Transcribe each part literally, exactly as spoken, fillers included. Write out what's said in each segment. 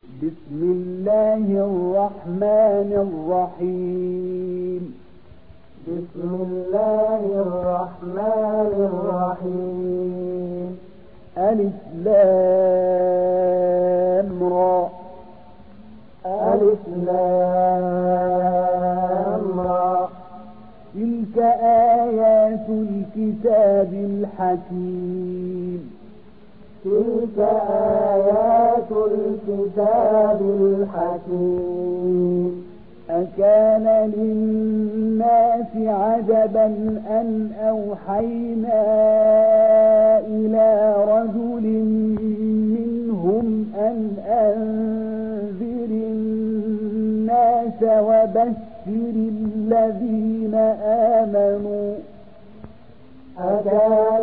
بسم الله الرحمن الرحيم. بسم الله الرحمن الرحيم. ألف لام را. ألف لام را. تلك آيات الكتاب الحكيم. تلك آيات الكتاب الحكيم. أكان للناس عجبا أن أوحينا إلى رجل منهم أن أنذر الناس وبشر الذين آمنوا أكان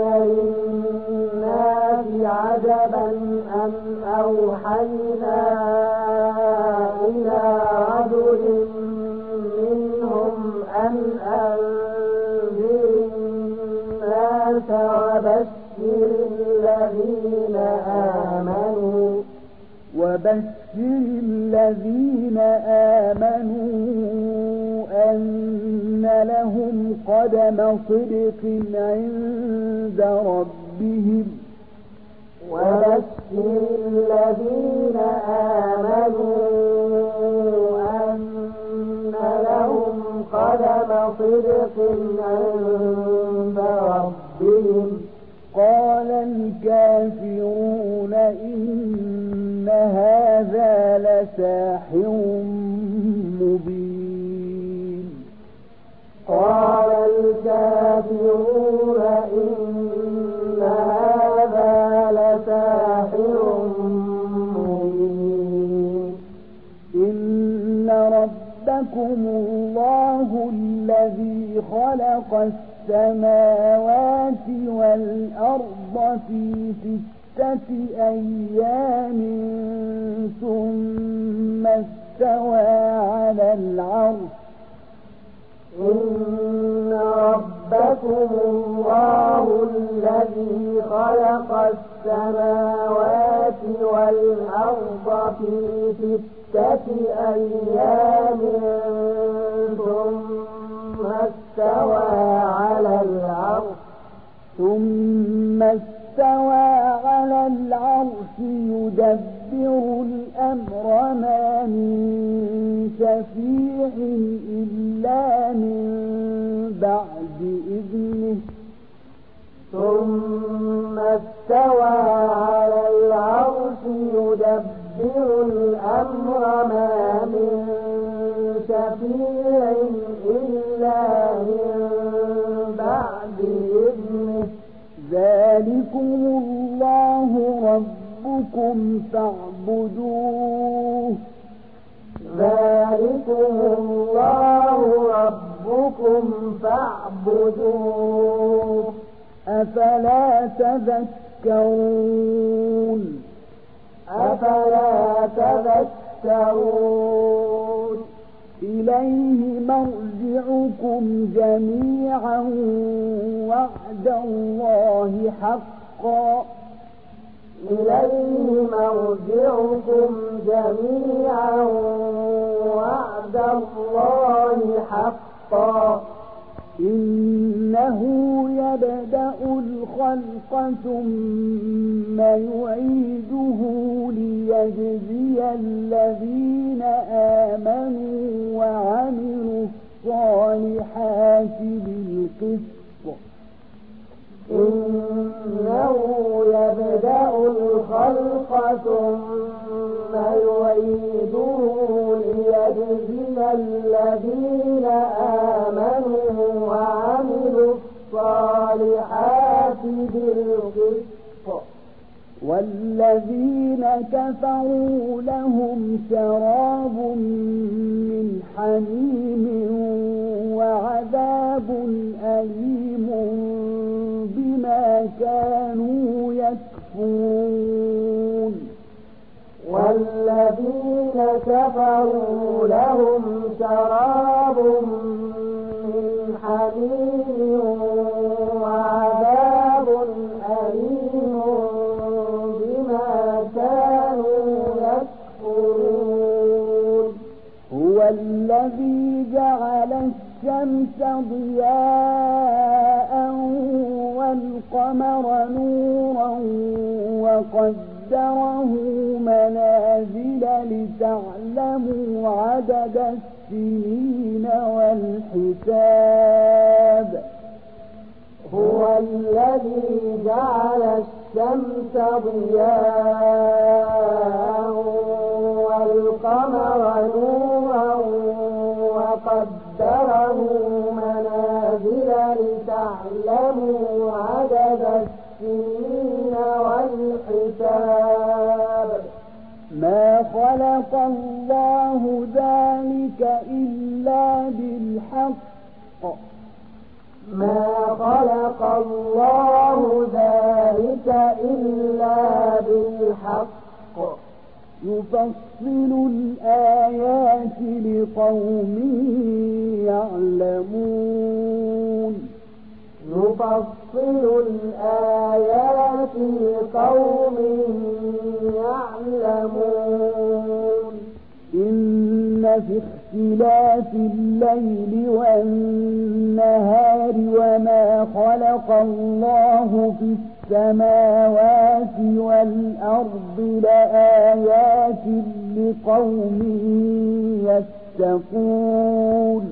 للناس عجبا أن أوحينا إلى رجل منهم أن أنذر الناس وبشر الذين آمنوا وبشر الذين آمنوا أن لهم قدم صدق عند ربهم وبشر الذين آمنوا أن لهم قدم صدق عند ربهم. قال الكافرون إن هذا لساحر مبين. قال الكافرون إن هذا لساحر مبين. إن ربكم الله الذي خلق السماوات والأرض في ستة أيام ثم استوى على العرش. إن ربكم الله الذي خلق السماوات والأرض في ستة أيام ثم استوى على العرش ثم استوى على العرش يدبر الأمر ما من شفيع إلا من بعد إذنه. ثم استوى على العرش يدبر الأمر ما من شفيع إلا من بعد إذنه. ذلكم الله ربكم فاعبدوه. ذلكم الله ربكم فاعبدوه. أفلا تذكرون أفلا تذكرون. إليه مرجعكم جميعا وعد الله حقا. إليه مرجعكم جميعا وعد الله حقا. إنه يبدأ الخلق ثم يعيده ليجزي الذين آمنوا وعملوا الصالحات بالقسط. إنه يبدأ الخلق ثم يعيده ليجزي الذين آمنوا وعملوا الصالحات بالقسط. والذين كفروا لهم شراب من حميم وعذاب أليم بما كانوا يكفرون. والذين كفروا لهم شراب من حميم وعذاب أليم بما كانوا يكفرون. الذي جعل الشمس ضياء والقمر نورا وقدره منازل لتعلموا عدد السنين والحساب. هو الذي جعل الشمس ضياء والقمر نورا وقدره منازل لتعلموا عدد السنين والحساب. ما خلق الله ذلك إلا بالحق ما خلق الله ذلك إلا بالحق يفصل الآيات لقوم يعلمون يفصل الآيات لقوم يعلمون. إن في اختلاف الليل والنهار وما خلق الله في السماوات والأرض لآيات لقوم يتقون.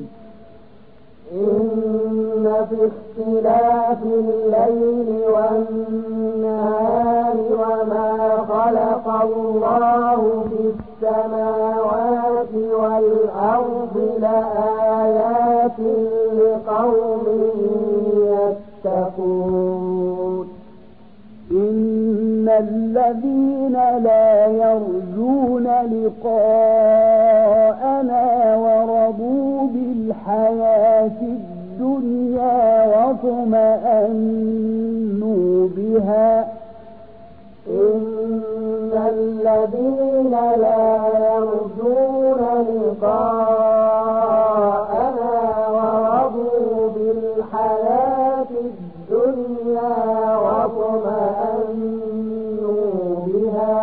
إن في اختلاف الليل والنهار وما خلق الله في السماوات والأرض لآيات لقوم يتقون. إن الذين لا يرجون لقاءنا ورضوا بالحياة الدنيا واطمأنوا بها إن الذين لا يرجون لقاءنا ورضوا بالحياة الدنيا واطمأنوا بها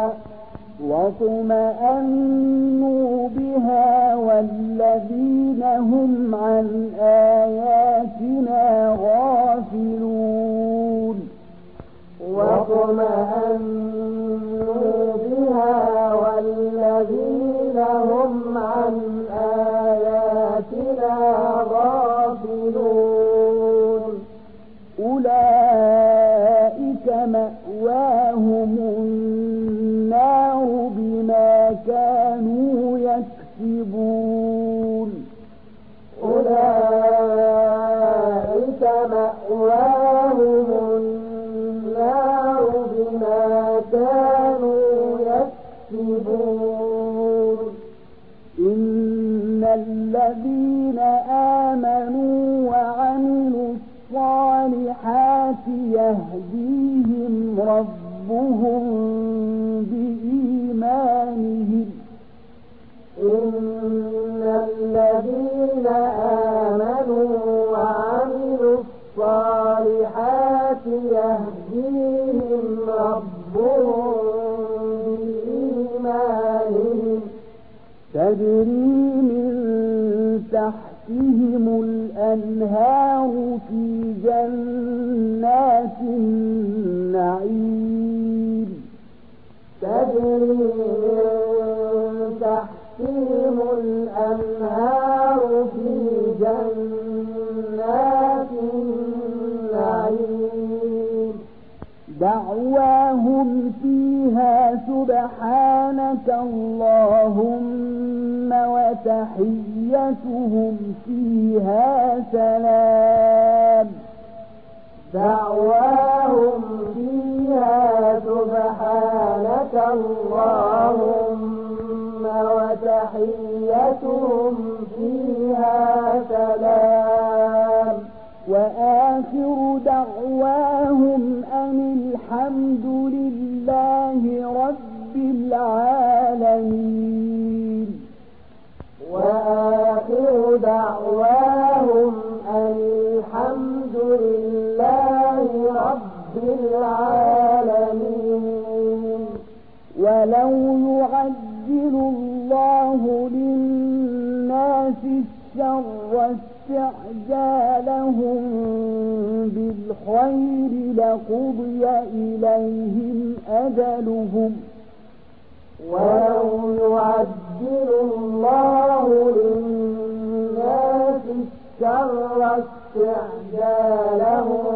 واطمأنوا بها والذين هم عن آياتنا غافلون. واطمأنوا بها والذين هم عن آياتنا غافلون. أولئك مأواهم النار بما كانوا يكسبون. أولئك مأواهم النار بما كانوا يكسبون. إن الذين آمنوا وعملوا الصالحات يهديهم ربهم بإيمانهم. إن الذين آمنوا وعملوا الصالحات يهديهم ربهم بإيمانهم. تجري من تحتهم الأنهار في جنات النعيم. تجري من تحتهم الأنهار في جنات النعيم. دعواهم فيها سبحانك اللهم وتحيتهم فيها سلام. دعواهم فيها سبحانك اللهم وتحيتهم فيها سلام. وآخر دعواهم أن الحمد لله رب العالمين. وآخر دعواهم أن الحمد لله رب العالمين. ولو يعجل الله للناس الشر استعجالهم بالخير لقضي إليهم أجلهم ولو يعجل الله للناس الشر استعجالهم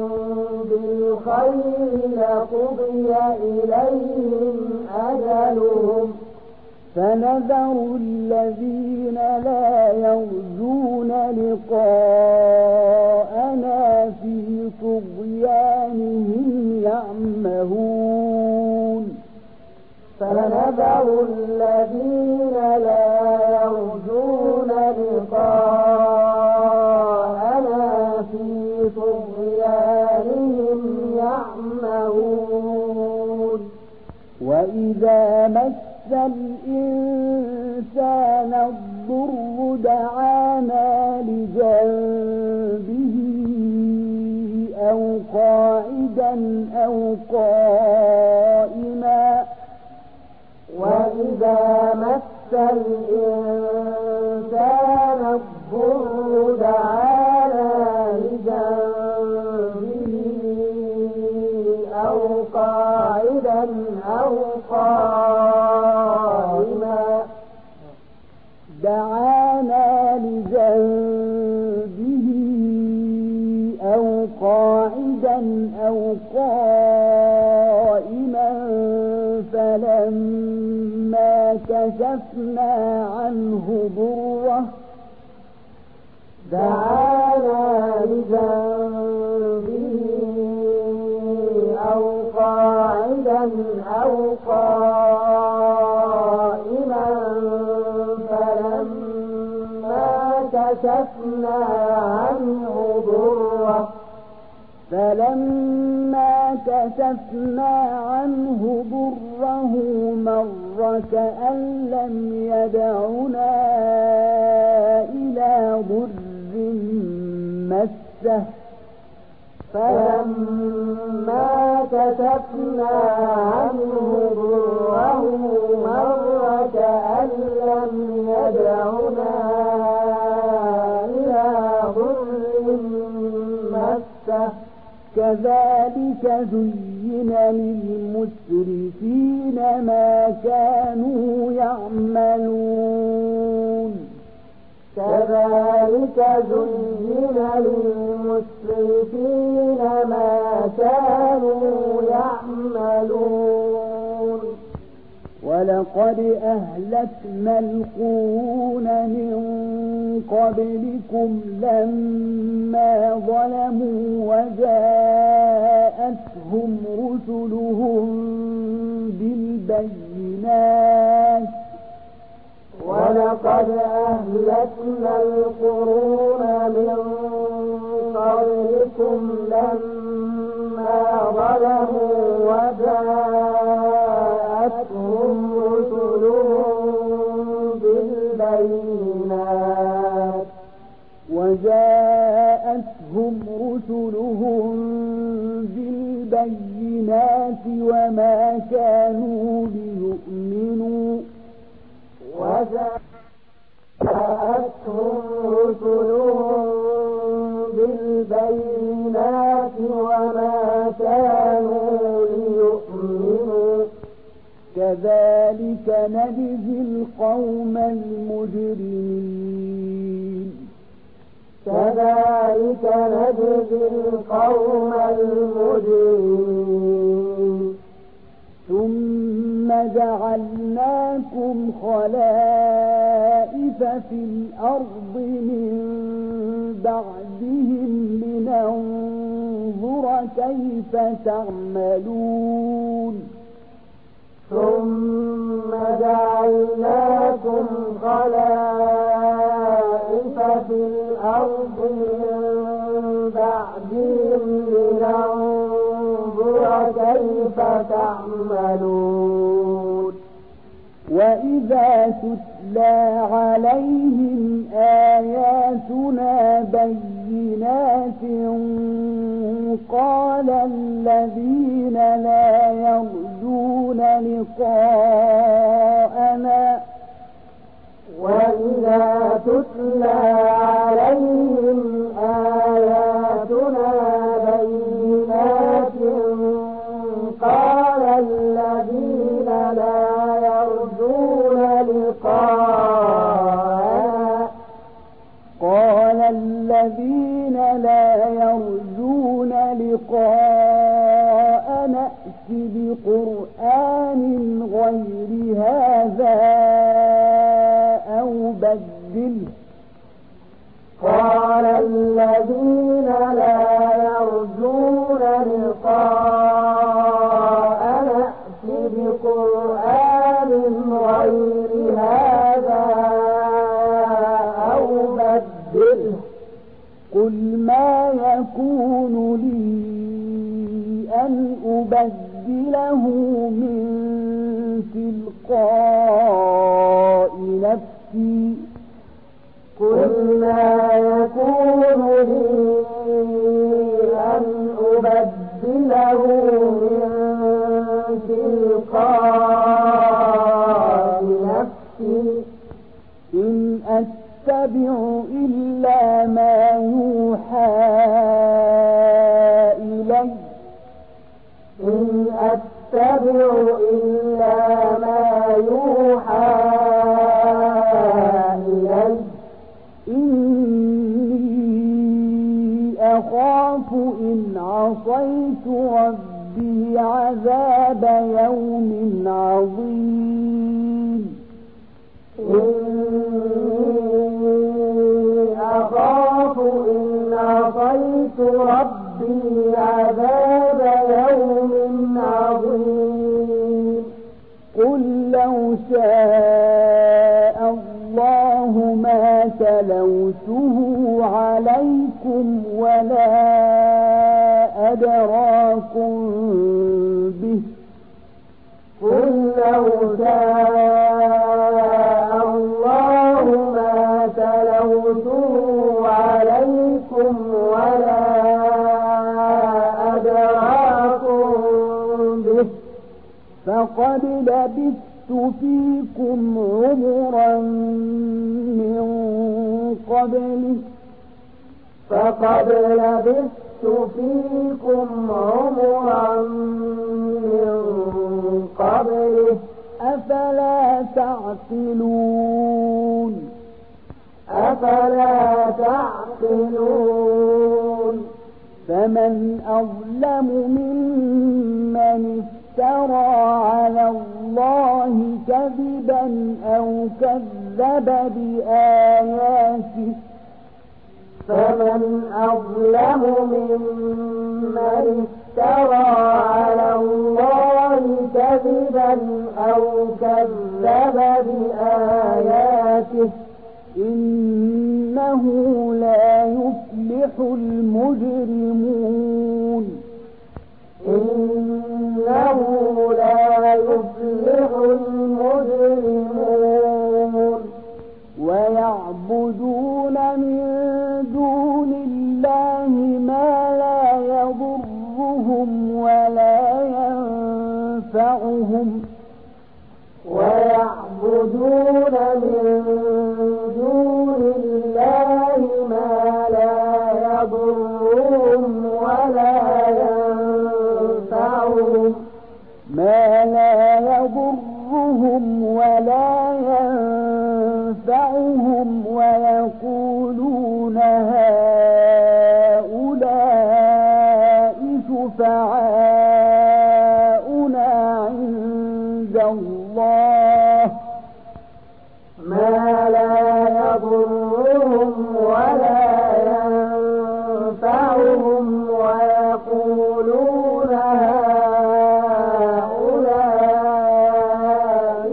بالخير لقضي إليهم أجلهم فنذر الذين لا يرجون لقاءنا في طغيانهم يعمهون فنذر الذين لا يرجون لقاءنا في طغيانهم يعمهون وإذا مس الإنسان الضر دعانا لجنبه أو قاعدا أو قائما وإذا مس الإنسان الضر دعانا لجنبه أو قاعدا أو قائما دعانا لجنبه أو قاعدا أو قائما فلما كشفنا عنه ضره دعانا لجنبه أو قاعدا أو قائما فلما كشفنا عنه ضره فلما كشفنا عنه ضره مر كأن لم يدعنا إلى ضر مسه فلما كشفنا عنه ضره مر كأن لم يدعنا إلى ضر مسه كذلك زين للمسرفين ما كانوا يعملون كذلك زين للمسرفين ما كانوا يعملون ولقد أهلكنا القرون من قبلكم لما ظلموا وجاءتهم رسلهم بالبينات ولقد أهلكنا القرون من قبلكم لما ظلموا وجاءتهم رسلهم بالبينات وجاءتهم رسلهم بالبينات وما كانوا ليؤمنوا وجاءتهم رسلهم بالبينات وما كانوا ليؤمنوا كذلك نجزي القوم المجرمين كذلك نجزي القوم المجرمين ثم جعلناكم خلائف في الأرض من بعدهم لننظر كيف تعملون ثم جعلناكم خلائف في الأرض من بعدهم لننظر كيف تعملون وإذا تتلى عليهم آياتنا بينات قال الذين لا يرجون لقاءنا وإذا تتلى عليهم آياتنا بينات قال الذين لا يرجون لقاءنا قال الذين لا يرجون لقاءنا ائت بقرآن غير هذا أو بدله قال الذين لا يرجون لقاءنا ائت بقرآن غير هذا أو بدله قل ما يكون لي أن أبدله من تلقاء نفسي قل ما يكون لي أن أبدله من تلقاء نفسي إن أتبع إلا ما يوحى إلي إن أتبع إلا ما يوحى إلي إني أخاف إن عصيت ربي عذاب يوم عظيم إني أخاف إن عصيت ربي عذاب يوم عظيم قل لو شاء الله ما تلوته عليكم ولا أدراكم به قل لو شاء الله ما تلوته عليكم ولا أدراكم به فقد لبثت فيكم عمرا من قبله فقد لبثت فيكم عمرا من قبله أفلا تعقلون أفلا تعقلون فمن أظلم ممن افترى على الله كذبا أو كذب بآياته فمن أظلم ممن افترى على الله كذبا أو كذب بآياته إنه لا يفلح المجرمون إنه لا يفلح المجرمون ويعبدون من دون الله ما لا يضرهم ولا ينفعهم ويعبدون من دون الله ما لا يضرهم ولا ينفعهم ما لا يضرهم ولا ينفعهم ويقولون هؤلاء شفعاؤنا عند الله ما لا يضرهم ولا ينفعهم ويقولون هؤلاء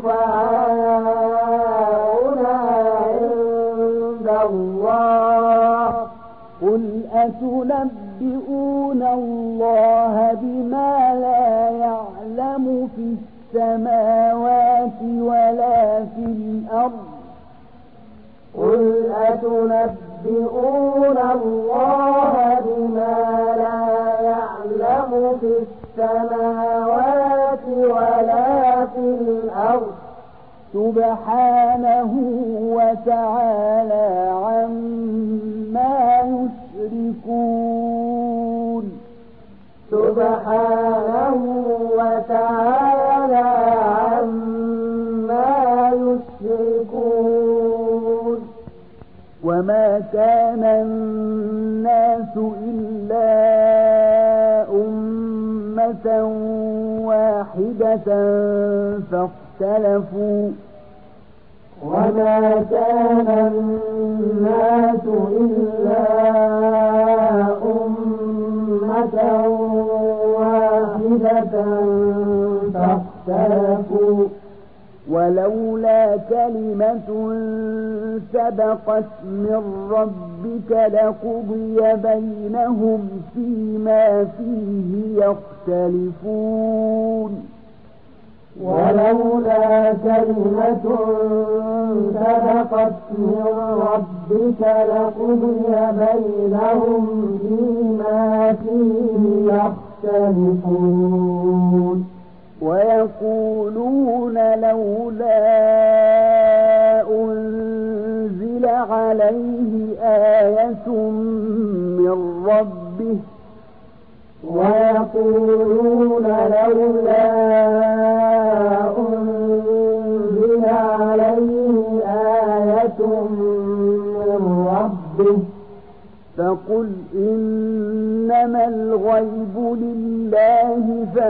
شفعاؤنا عند الله قل أتنبئون الله بما لا يعلم في السماوات ولا في الأرض قل أتنبئون الله بما لا يعلم في السماوات ولا في الأرض سبحانه وتعالى عما يشركون سبحانه وتعالى عما يشركون وما كان الناس إلا أمة واحدة فاختلفوا وما كان الناس إلا أمة واحدة فاختلفوا ولولا كلمة سبقت من ربك لقضي بينهم فيما فيه يختلفون ولولا كلمة سبقت من ربك لقضي بينهم فيما فيه يختلفون ويقولون لولا أنزل عليه آية من ربه ويقولون لولا أنزل عليه آية من ربه فقل إنما الغيب لله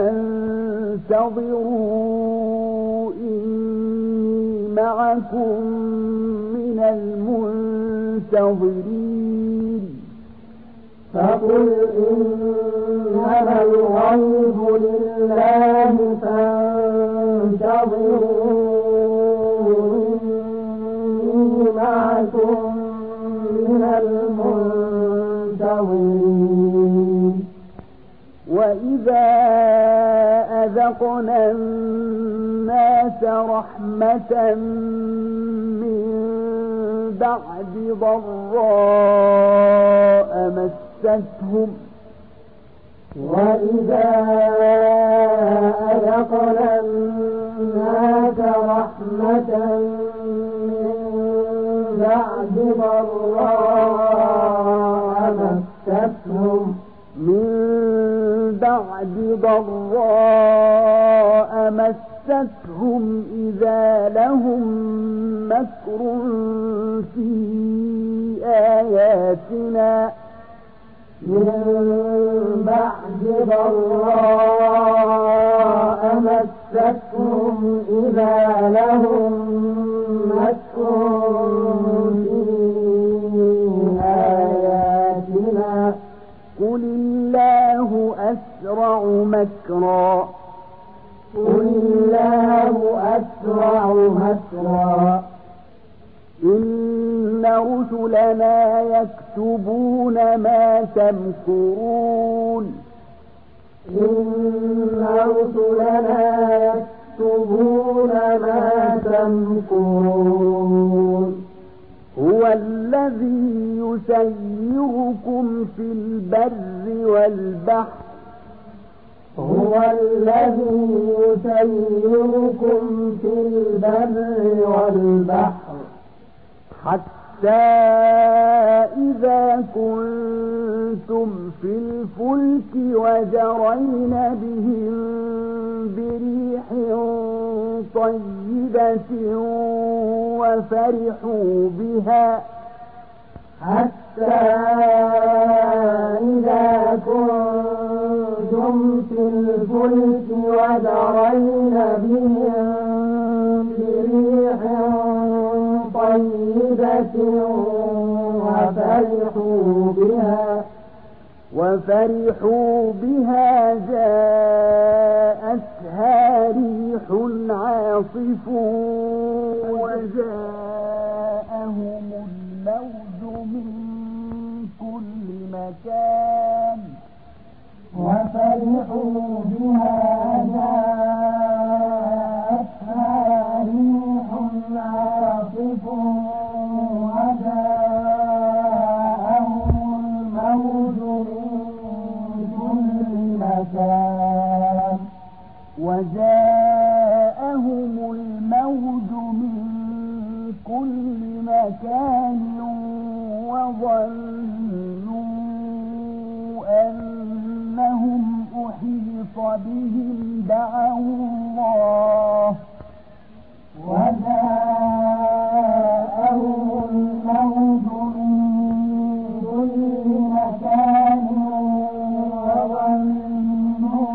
فانتظروا إني معكم من المنتظرين فقل إنما الغيب لله فانتظروا إني معكم من المنتظرين وإذا أذقنا الناس رحمة من بعد ضراء مستهم وإذا أذقنا الناس رحمة من بعد ضراء مستهم من بعد ضراء مستهم إذا لهم مكر في آياتنا من بعد ضراء مستهم إذا لهم مكر في آياتنا قل الله أسرع مكرا قل الله أسرع مكرا إن رسلنا يكتبون ما تمكرون إن رسلنا يكتبون ما تمكرون هو الذي يسيركم في البر والبحر هو الذي يسيركم في البر والبحر حتى إذا كنتم في الفلك وجرين بهم بريح طيبة وفرحوا بها حتى إذا كنتم في الفلك وجرين بهم بريح طيبة وفرحوا بها وفرحوا بها جاءتها ريح عاصف وجاءهم الموج من كل مكان وفرحوا بها جاءتها ريح عاصف وجاءهم الموج من كل مكان وجاءهم الموج كل مكان وظنوا أنهم أحيط بهم دعوا الله وجاءهم الموت من كل مكان وظنوا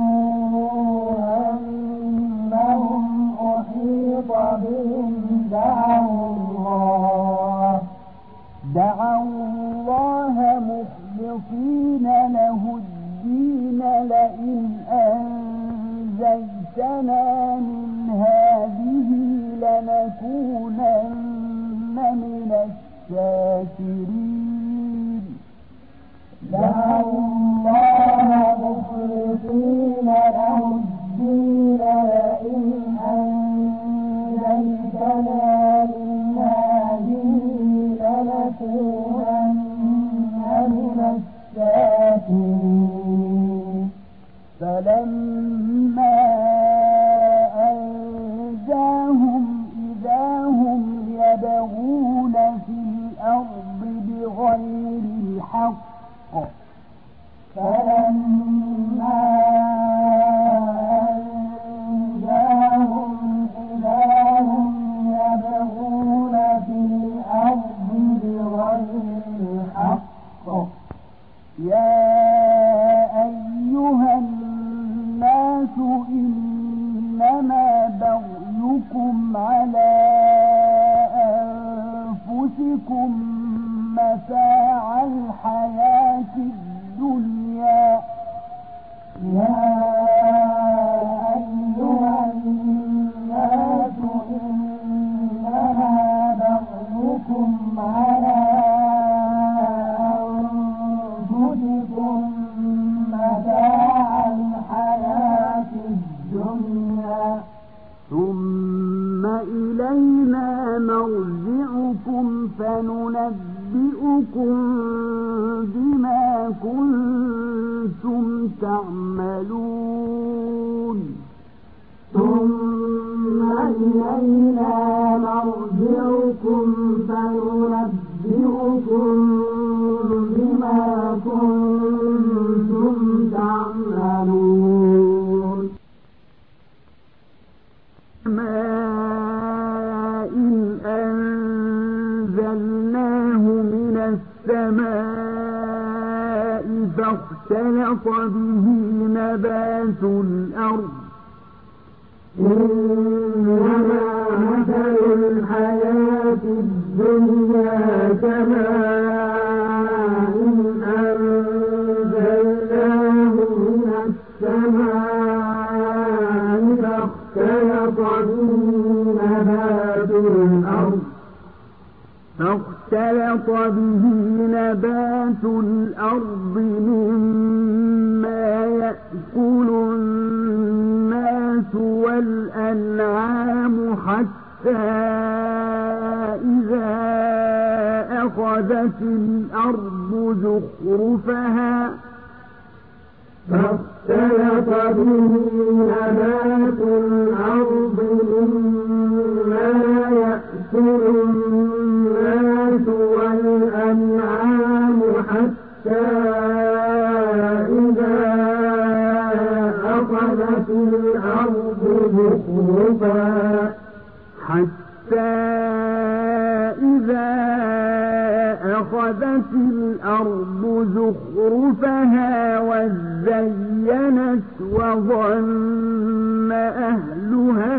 أنهم أحيط بهم دعوا الله دعوا الله مخلصين له الدين لئن أنجيتنا من هذه لنكونن من الشاكرين دعوا الله مخلصين له الدين لئن أنجيتنا من هذه لنكونن من الشاكرين فلما أنجاهم إذا هم يبغون في الأرض بغير الحق فلما أنجاهم إذا هم يبغون في الأرض بغير الحق يا أيها الناس إنما بغيكم على أنفسكم متاع الحياة الدنيا يا أيها الناس إنما بغيكم على أنفسكم متاع الحياة الدنيا ثم إلينا مرجعكم فننبئكم بما كنتم تعملون ثم إلينا مرجعكم فننبئكم بما كنتم تعملون ماء أنزلناه من السماء فاختلط به نبات الأرض إنما مثل الحياة الدنيا كماء أنزلناه من السماء فاختلط به نبات الأرض فاختلط به نبات الأرض مما يأكل الناس والأنعام حتى إذا أخذت الأرض زخرفها فاختلط به نبات الأرض مما يأكل الناس والأنعام حتى إذا أخذت الأرض زخرفها حتى إذا أخذت الأرض زخرفها وزينت وظن أهلها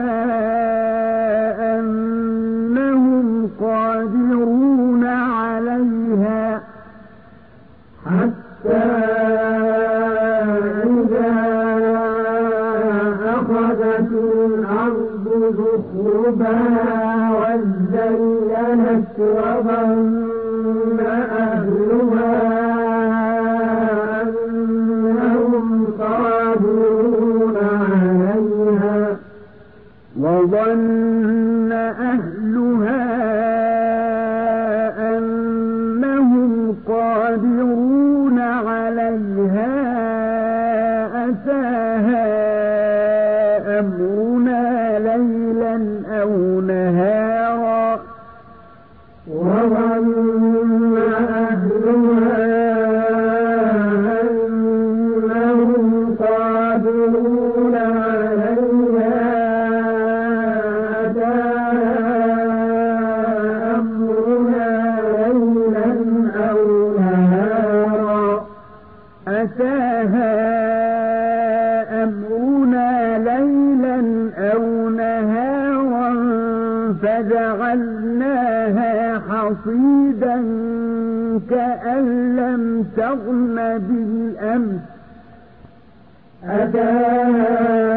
أنهم قادرون عليها حتى إذا أخذت الأرض زخرفها وزينت وظن أهلها أنهم قادرون عليها وظن أهلها أنهم قادرون عليها أتاها أمرنا ليلا أو نهارا فجعلناها حصيدا كأن لم تغن بالأمس أتاها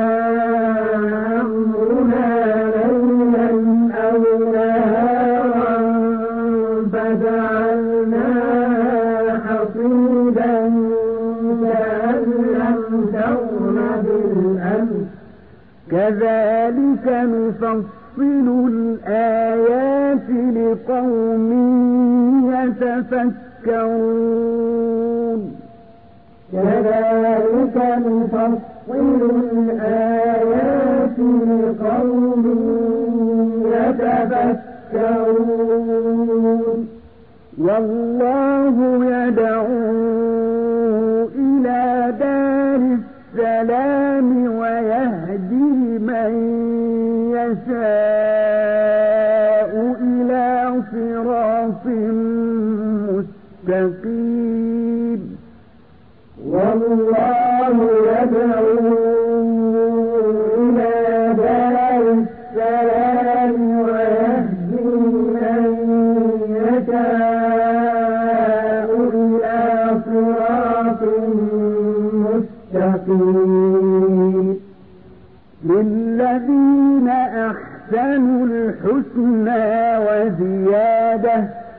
أمرنا ليلا أو نهارا فجعلناها حصيدا كأن لم تغن بالأمس كذلك نفصل الآيات لقوم يتفكرون كذلك نفصل الآيات لقوم يتفكرون والله يدعو إلى دار السلام ويهدي من يشاء إلى صراط مستقيم والله يدعو إلى دار السلام ويهدي من يشاء إلى صراط مستقيم للذين أحسنوا الحسنى وزيادة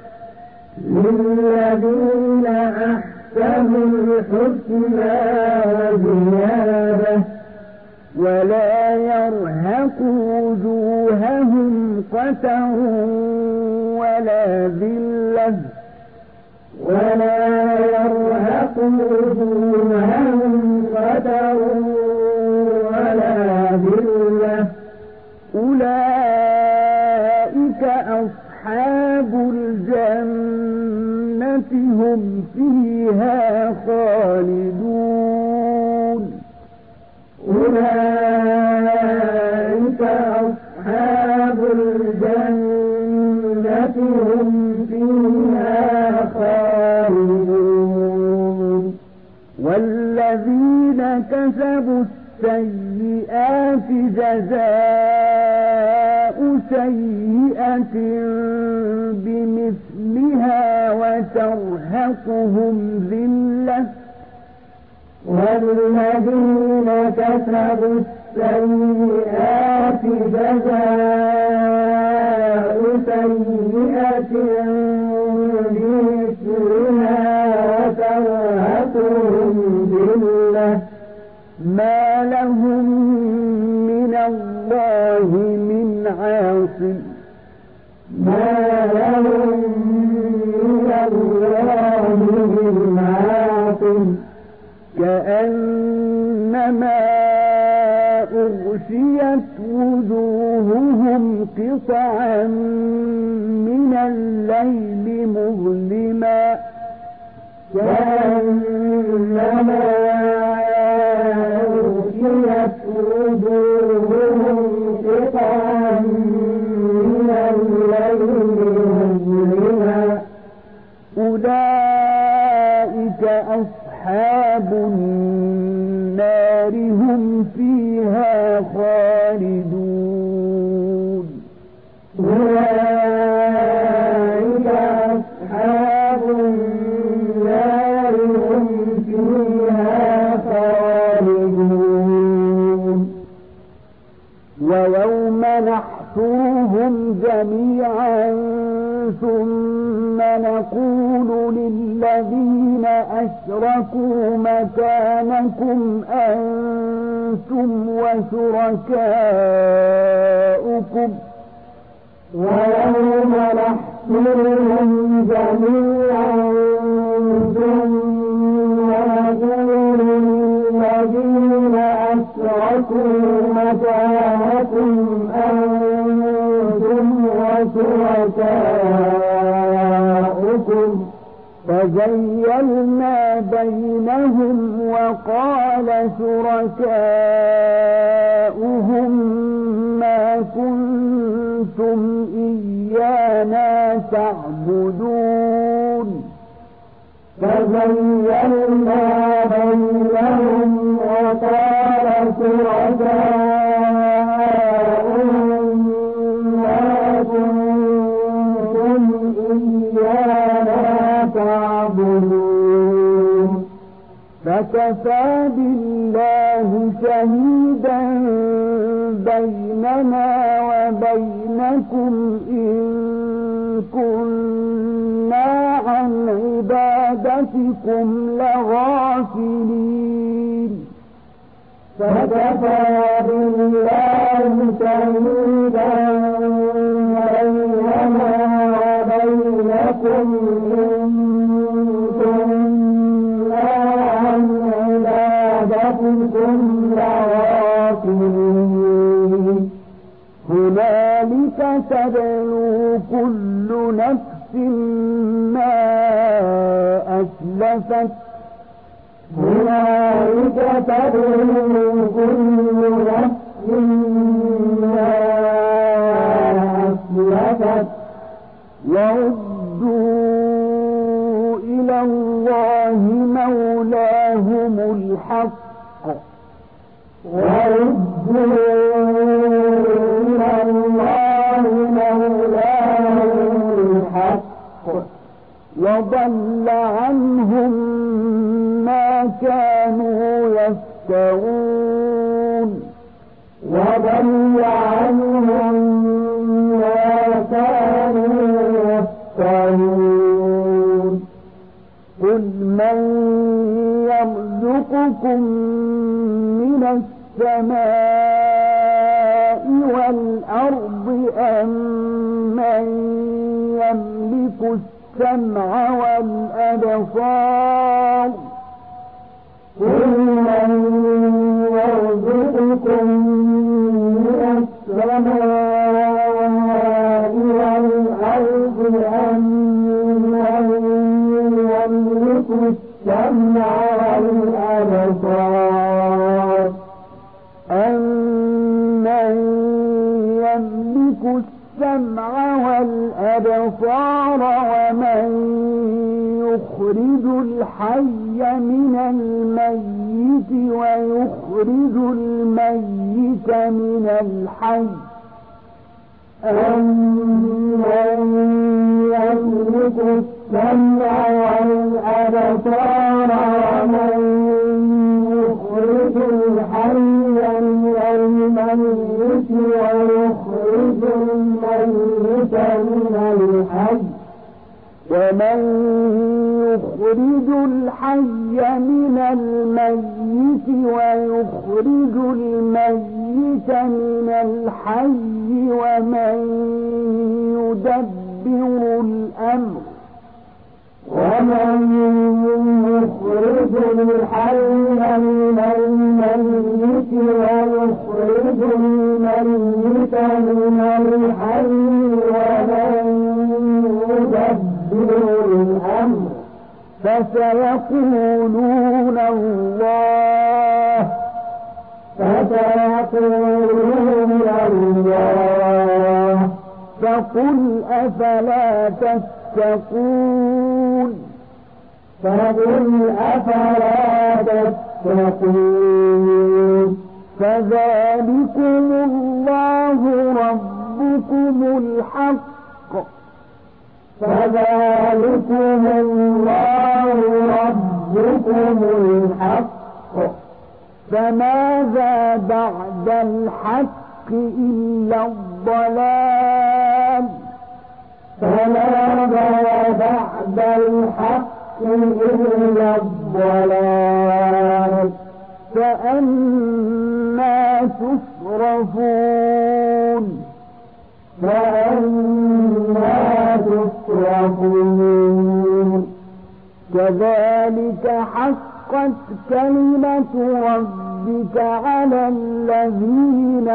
للذين أحسنوا الحسنى وزيادة ولا يرهق وجوههم قتر ولا ذلة ولا يرهق وجوههم قتر ولا ذلة أولئك أصحاب الجنة هم فيها خالدون أولئك أصحاب الجنة هم فيها خالدون والذين كسبوا السيئات جزاء سيئة بمثلها وترهقهم ذلة والذين كسبوا السيئات جزاء سيئة بمثلها وترهقهم ذلة ما لهم من الله من عاصم ما لهم من الله من عاصم كأنما أغشيت وجوههم قطعا من الليل مظلما كأنما أغشيت وجوههم قطعا من الليل مظلما أولئك أصحاب النار هم فيها خالدون أولئك أصحاب النار هم فيها خالدون ويوم نحشرهم جميعا ثم نقول للذين أشركوا مكانكم أنتم وشركاؤكم ويوم نحشرهم جميعا ثم نقول للذين أشركوا مكانكم أنتم وشركاؤكم فزيلنا بينهم وقال شركاؤهم ما كنتم إيانا تعبدون فزيلنا بينهم وقال شركاؤهم ما كنتم كفى بالله شهيدا بيننا وبينكم إن كنا عن عبادتكم لغافلين فكفى بالله شهيدا بيننا وبينكم إن كنا عن عبادتكم لغافلين هنالك تبلو كل نفس ما أسلفت هنالك تبلو كل نفس ما أسلفت وردوا إلى الله مولاهم الحق وردوا إلى الله مولاهم الحق وضل عنهم ما كانوا يفترون وضل عنهم ما كانوا يفترون قل من يرزقكم من السماء والأرض أم من يملك السمع والأبصار قل من يرزقكم من السماء والأرض أم من يملك السمع والأبصار أمن يملك السمع والأبصار ومن يخرج الحي من الميت ويخرج الميت من الحي أمن يملك السمع والأبصار ومن يخرج الحي من الميت ويخرج الميت من الحي ومن يخرج الحي من الميت ويخرج الميت من الحي ومن يدبر الأمر ومن يخرج الحي من الميت ويخرج الميت من الحي ومن يدبر الأمر فسيقولون الله فسيقولون الله فقل أفلا تتقون فقل أفلا تتقون فذلكم الله ربكم الحق فذلكم الله ربكم الحق فماذا بعد الحق إلا الضلال فماذا بعد الحق إلا الضلال فأنا تصرفون فأنا تصرفون كذلك حقت كلمة ربك على الذين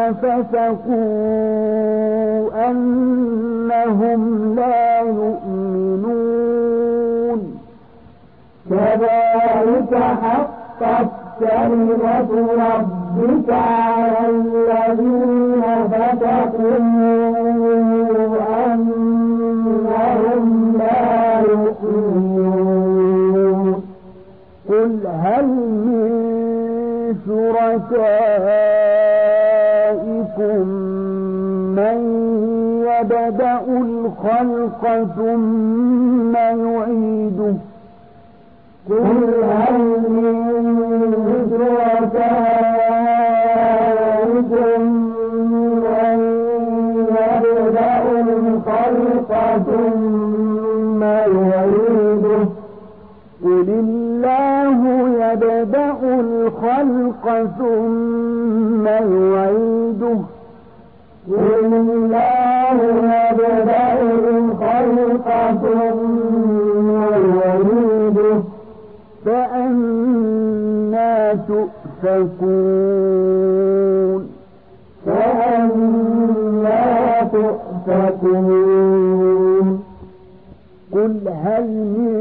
فسقوا أنهم لا يؤمنون كذلك حقت كلمة ربك على الذين فسقوا أنهم لا يؤمنون قل هل من شركائكم من يبدأ الخلق ثم يعيده قل هل من شركائكم من يبدأ الخلق ثم يعيده قل الله يبدأ الخلق ثم يعيده قل الله يبدأ الخلق ثم يعيده فأنى تؤفكون فأنى تؤفكون قل هل من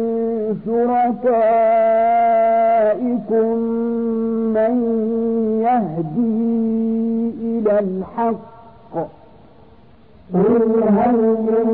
شركائكم من يهدي إلى الحق قل هل من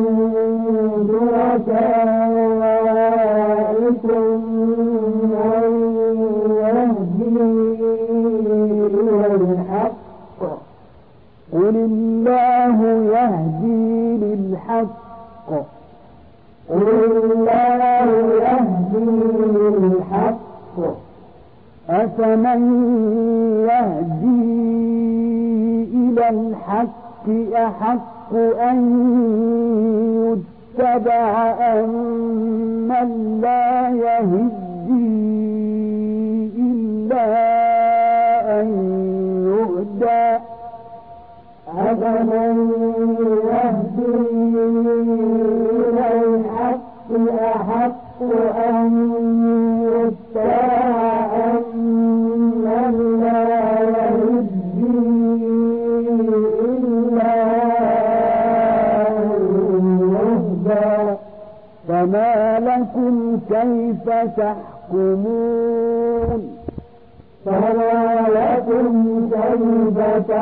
شركائكم من يهدي إلى الحق قل الله يهدي للحق قل الله يهدي للحق أفمن يهدي إلى الحق أحق أن يتبع أم من لا يهدي إلا أن يهدى أفمن يهدي إلى الحق أحق أن يتبع أم من لا يهدي إلا أن يهدى فما لكم كيف تحكمون فما لكم كيف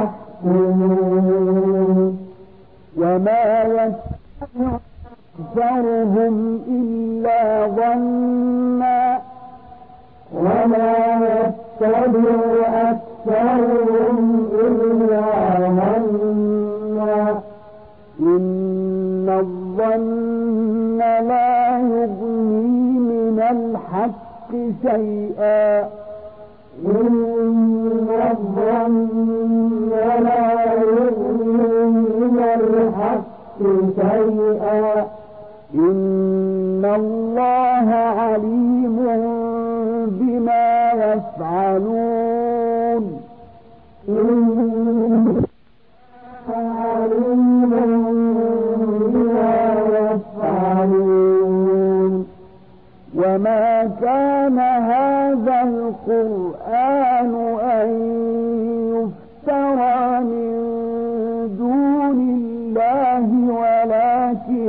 تحكمون وما يتبع أكثرهم إلا ظنا وما يتبع أكثرهم إلا ظنا إن الظن لا يغني من الحق شيئا إن الظن لا يغني من الحق شيئا إن الله عليم بما يفعلون إن عليم بما يفعلون وما كان هذا القرآن أن يفترى من دون الله ولكن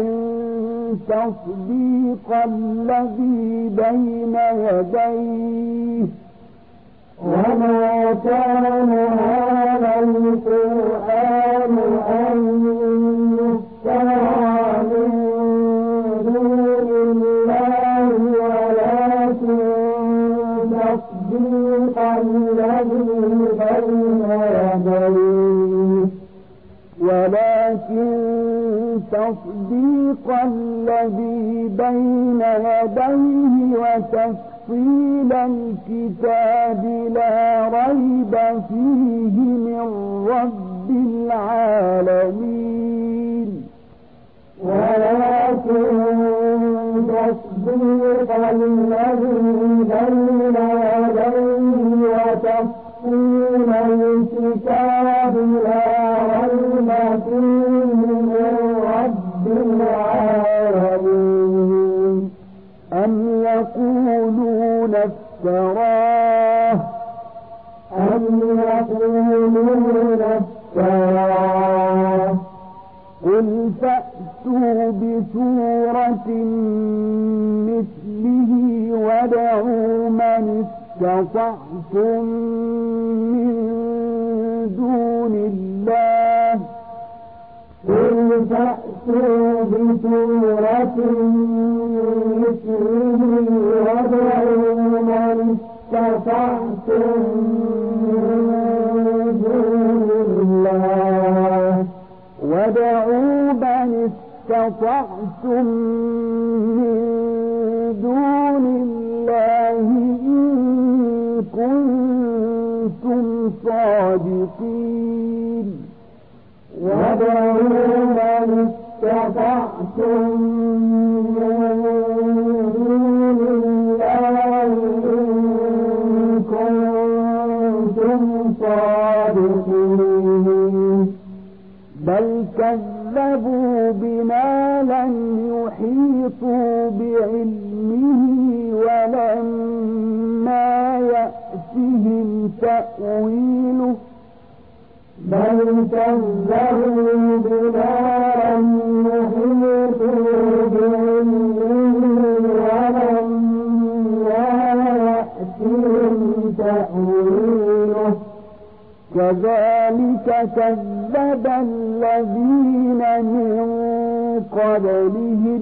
تصديق الذي بين يديه وما كان هذا القرآن أن يفترى من دون الله ولكن تصديق الذي بين يديه ولكن تصديق الذي بين يديه وتفصيل الكتاب لا ريب فيه من رب العالمين ولكن تصديق الذي بين يديه وتفصيل الكتاب لا ريب فيه من رب العالمين أم يقولون افتراه أم يقولون افتراه قل فأتوا بسورة مثله وادعوا من استطعتم من دون الله قل فأتوا بسورة مثله وادعوا من استطعتم من دون الله وادعوا من استطعتم من دون الله إن كنتم صادقين وادعوا من استطعتم من دون الله إن كنتم صادقين بل كذبوا بما لم يحيطوا بعلمه ولما يأتهم تأويله بل كذبوا بما لم يحيطوا بعلمه ولما يأتهم تأويله كذلك كذب الذين من قبلهم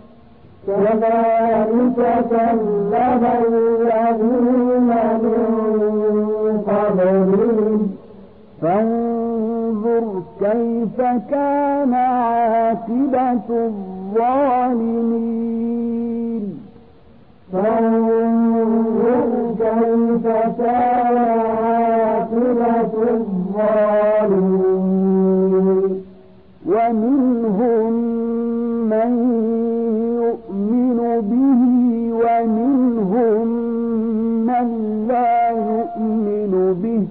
كذلك كذب الذين من قبلهم فانظر كيف كان عاقبة الظالمين فانظر كيف كان عاقبة الظالمين ومنهم من يؤمن به ومنهم من لا يؤمن به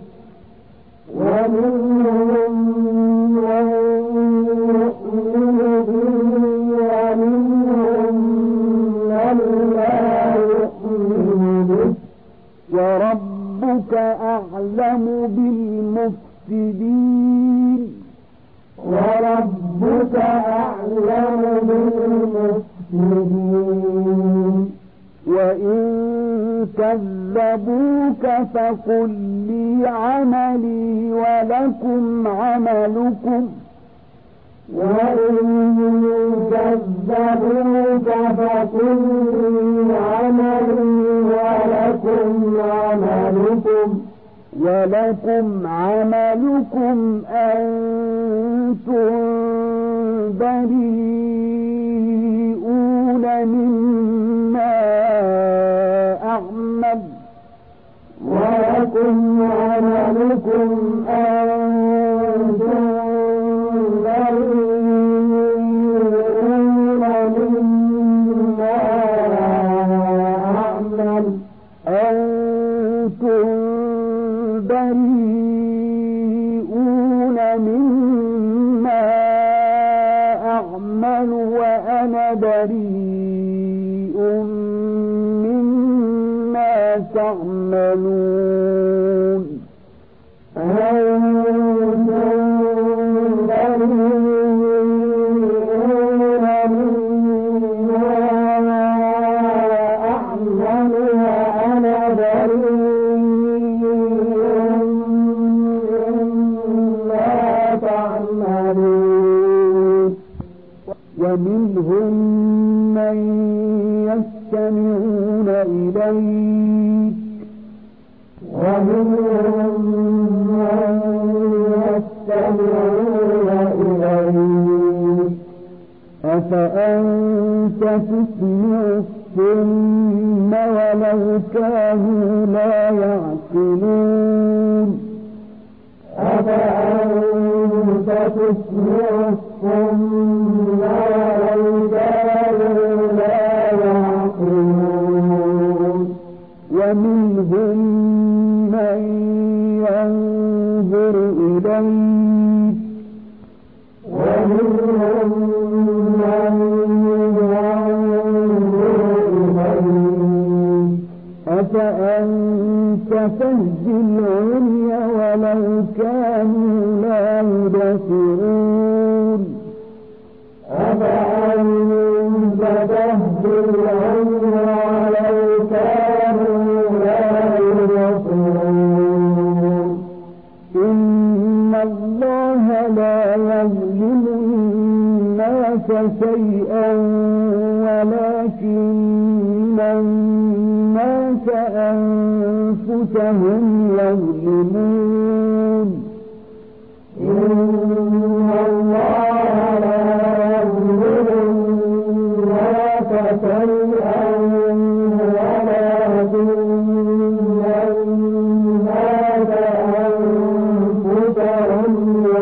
ومنهم من يؤمن به ومنهم من لا يؤمن به وربك أعلم بالمفسدين وربك أعلم بالمفسدين وإن كذبوك فقل لي عملي ولكم عملكم وإن كذبوك فقل لي عملي ولكم عملكم ولكم عملكم أنتم بريئون مما أعمل ولكم عملكم أنتم بريئون مما أعمل أنتم بريئون مما أعمل وأنا بريء مما تعملون أنتم بريئون مما أعمل وأنا بريء ومنهم من يستمعون إليك ومنهم من يستمعون إليك أفأنت تسمع الصم ولو كانوا لا يعقلون أفأنت تسمع الصم ولو كانوا لا يعقلون ومنهم من ينظر إليك ومنهم من ينظر إليك أفأنت تهدي العمي ولو كانوا لا يبصرون أفأنت تهدي العمي ولو كانوا لا يبصرون إن الله لا يظلم الناس شيئا ولكن الناس أنفسهم يظلمون إن الله لا يظلم شيئا ولكن الناس أنفسهم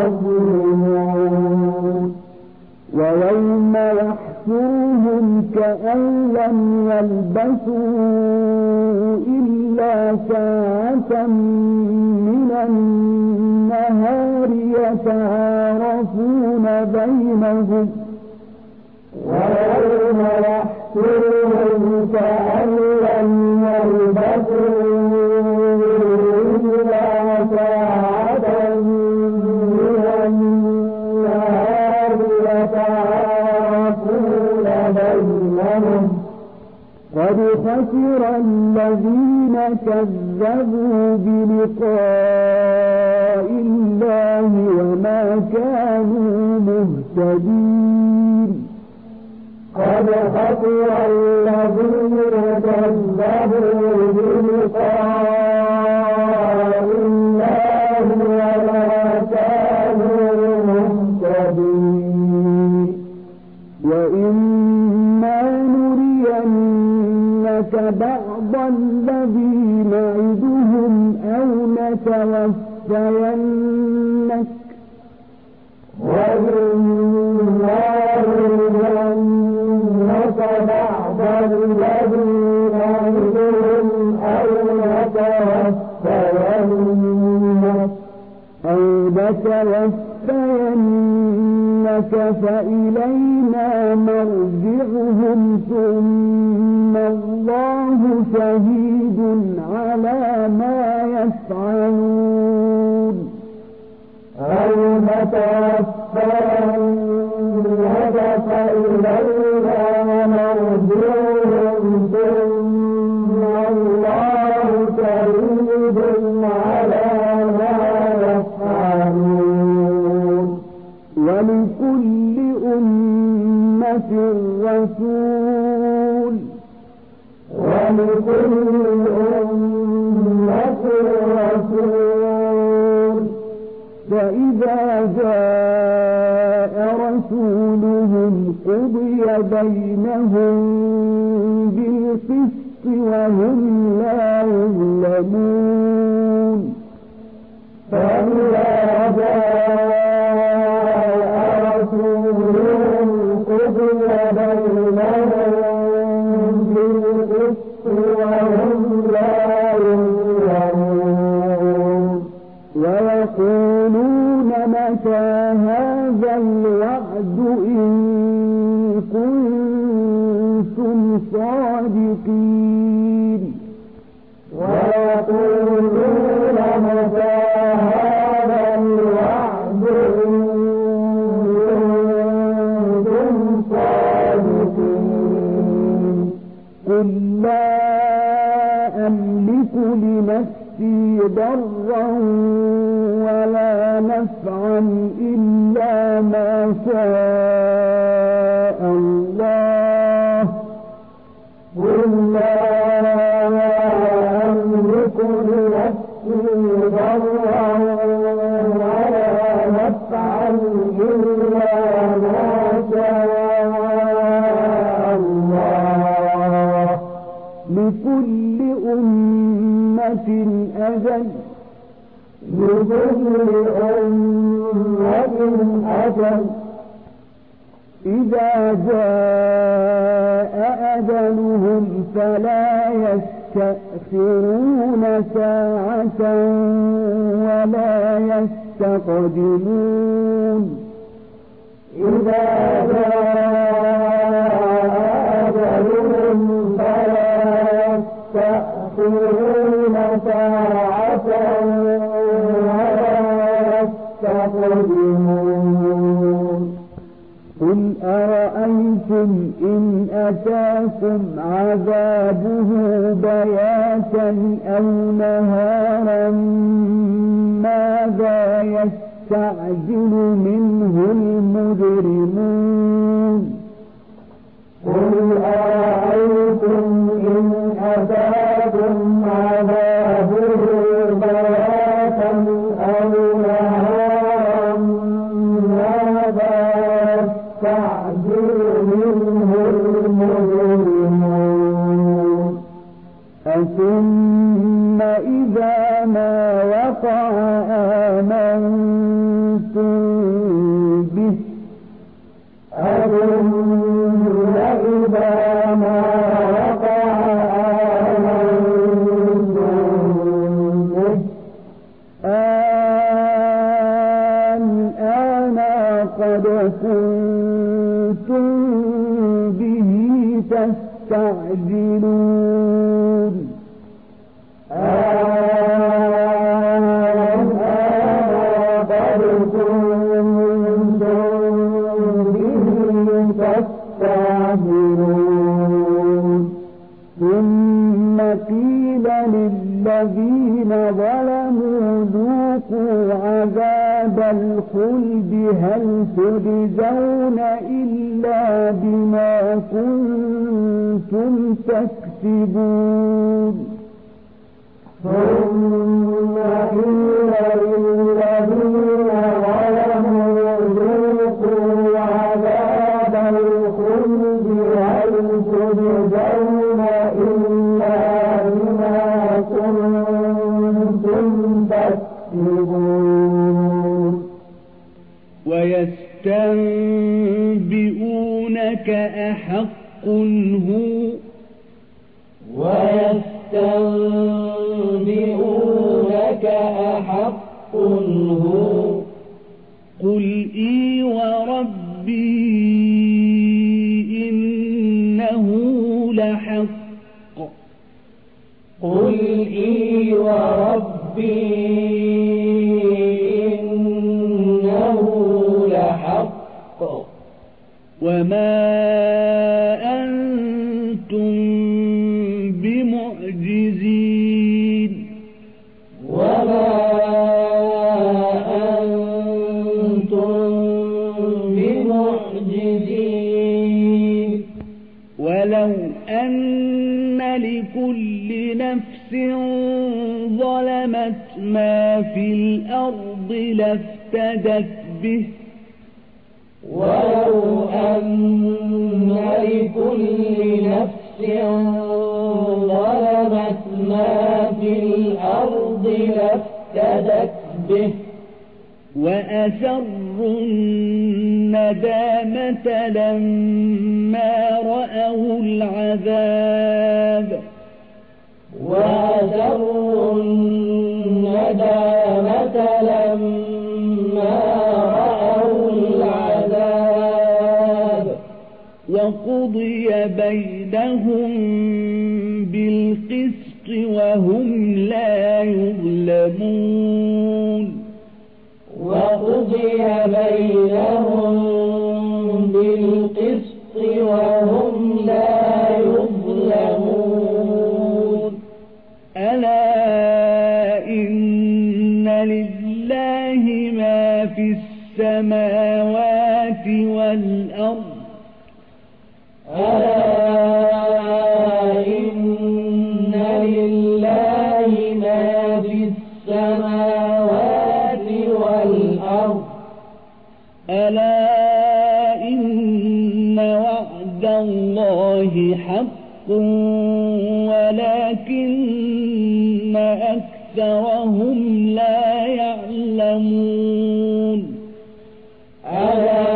يظلمون ويوم يحشرهم كأن لم يلبثوا إلا ساعة من النهار يتعارفون بينهم ويوم يحشرهم كأن لم يلبثوا إلا ساعة من النهار يتعارفون بينهم قد خسر الذين كذبوا بلقاء الله وما كانوا مهتدين قد خسر الذين كذبوا بلقاء الله وما كانوا مهتدين وإما نرينك بعض الذي نعدهم أو نتوفينك وإما نرينك بعض الذي نعدهم أو نتوفينك أو نتوفينك فإلينا مرجعهم ثم الله شهيد على ما يفعلون أو نتوفينك فإلينا مرجعهم ثم الله شهيد على ما يفعلون ولكل أمة رسول ولكل أمة رسول فإذا جاء رسولهم قضي بينهم بالقسط وهم لا يظلمون فإذا جاء رسولهم قضي بينهم بالقسط وهم لا يظلمون ويقولون متى هذا الوعد إن كنتم صادقين ويقولون متى هذا الوعد إن كنتم صادقين قل لا أملك لنفسي ضرا ولا نفعا إلا ما شاء الله قل لا أملك لنفسي ضرا ولا نفعا إلا ما شاء الله لكل أمة أجل لكل أمة أجل إذا جاء أجلهم فلا يستأخرون ساعة ولا يستقدمون إذا جاء أجلهم فلا يستأخرون ساعة ولا يستقدمون قل أرأيتم إن أتاكم عذابه بياتا أو نهارا ماذا يستعجل منه المجرمون قل أرأيتم إن أتاكم عذابه بياتا أو نهارا ماذا يستعجل منه المجرمون تستعجلون ثم قيل للذين ظلموا ذوقوا عذاب الخلد هل تجزون إلا بما كنتم تكسبون ثم قيل للذين ظلموا ذوقوا عذاب الخلد هل تجزون إلا بما كنتم تكسبون ويستنبئونك أحق هو ويستنبئونك أحق هو قل إي وربي إنه لحق قل إي وربي إنه لحق وما أنتم بمعجزين وما أنتم بمعجزين ولو أن لكل نفس ظلمت ما في الأرض لافتدت به ولو أن لكل نفس ظلمت ما في الأرض لافتدت به وأسروا الندامة لما رأوا العذاب وأسروا الندامة لما رأوا العذاب وقضي بينهم بالقسط وهم لا يظلمون وقضي بينهم بالقسط وهم لا يظلمون ألا إن لله ما في السماوات والأرض ألا إن لله ما في السماوات والأرض ألا إن وعد الله حق ولكن أكثرهم لا يعلمون ألا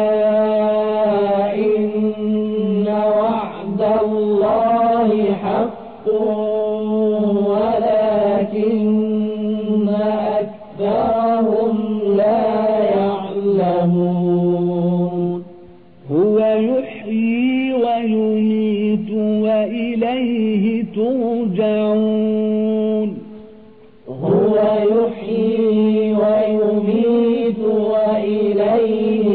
إن وعد الله حق ولكن أكثرهم لا يعلمون هو يحيي ويميت وإليه ترجعون هو يحيي ويميت وإليه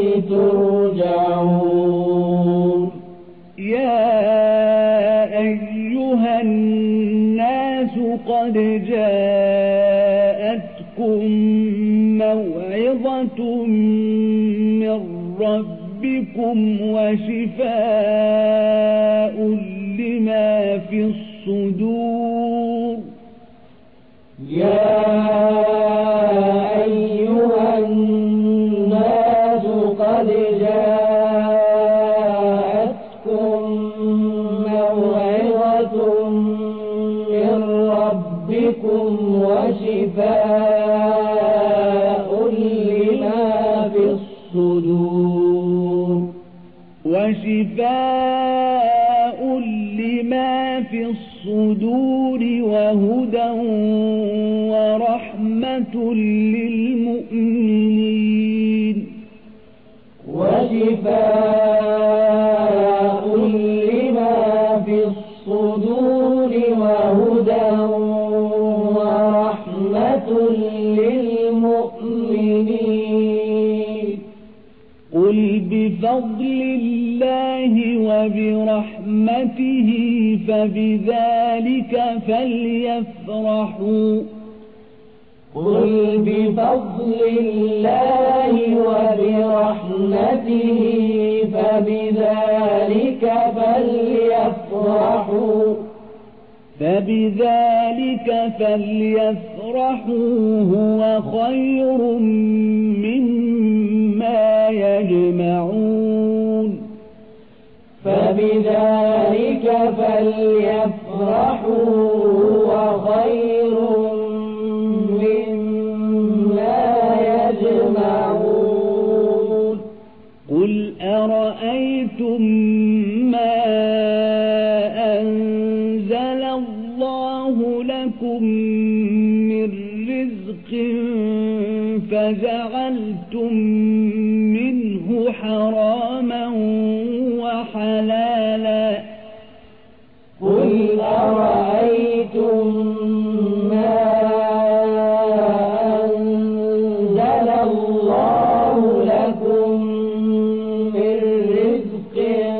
ترجعون يا أيها الناس قد جاءتكم موعظة من ربكم وشفاء لما في الصدور يا أيها الناس قد جاءتكم موعظة من ربكم وشفاء لما في الصدور وشفاء لما في الصدور وهدى ورحمة للمؤمنين وشفاء لما وبرحمته فبذلك فليفرحوا قل بفضل الله وبرحمته فبذلك فليفرحوا فبذلك فليفرحوا هو خير مما يجمعون فبذلك فليفرحوا هو خير مما يجمعون قل أرأيتم ما أنزل الله لكم من رزق فجعلتم منه حراما وحلالا قل أرأيتم ما أنزل الله لكم من رزق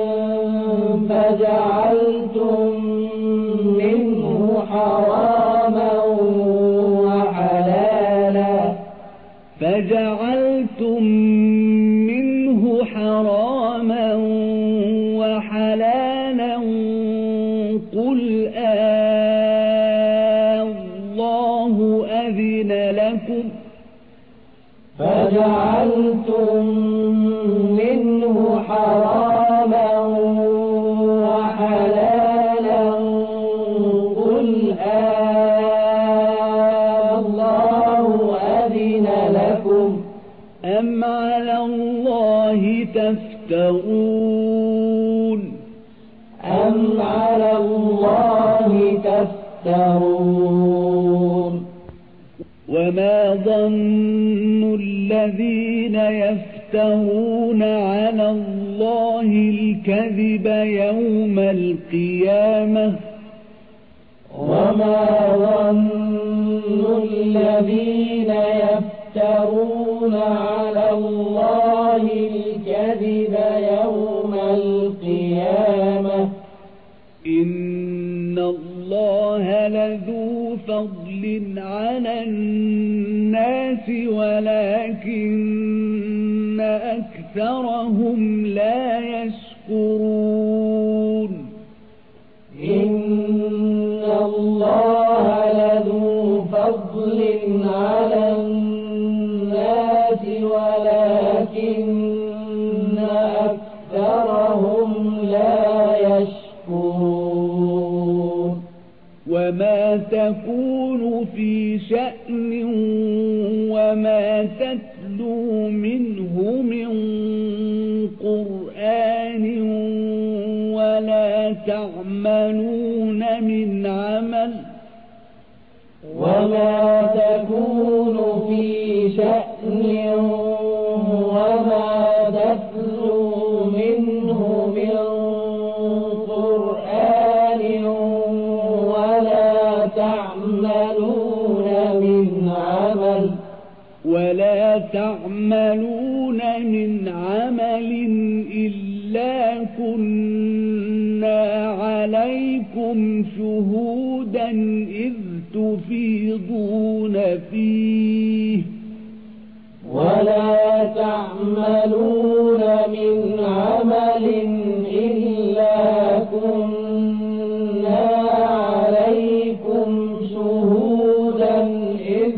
فجعلتم منه حراما وحلالا فجعلتم منه حراما وحلالا قل الله أذن لكم فجعلتم منه حراما وحلالا قل الله أذن لكم أم على الله تفترون أم على الله تفترون وما ظن الذين يفترون على الله الكذب يوم القيامة وما ظن الذين يفترون على الله الكذب يوم القيامة إن الله لذو فضل على الناس ولكن أكثرهم لا يشكرون إن الله لذو فضل على الناس ولكن أكثرهم لا يشكرون وما تكون في شأن وما تتلو منه من قرآن ولا تعملون من عمل وما تكون في شأن وما تتلو منه من قرآن ولا تعملون من عمل ولا تعملون من عمل إلا كنا عليكم شهودا إذ تفيضون فيه ولا تعملون من عمل إلا كنا عليكم شهودا إذ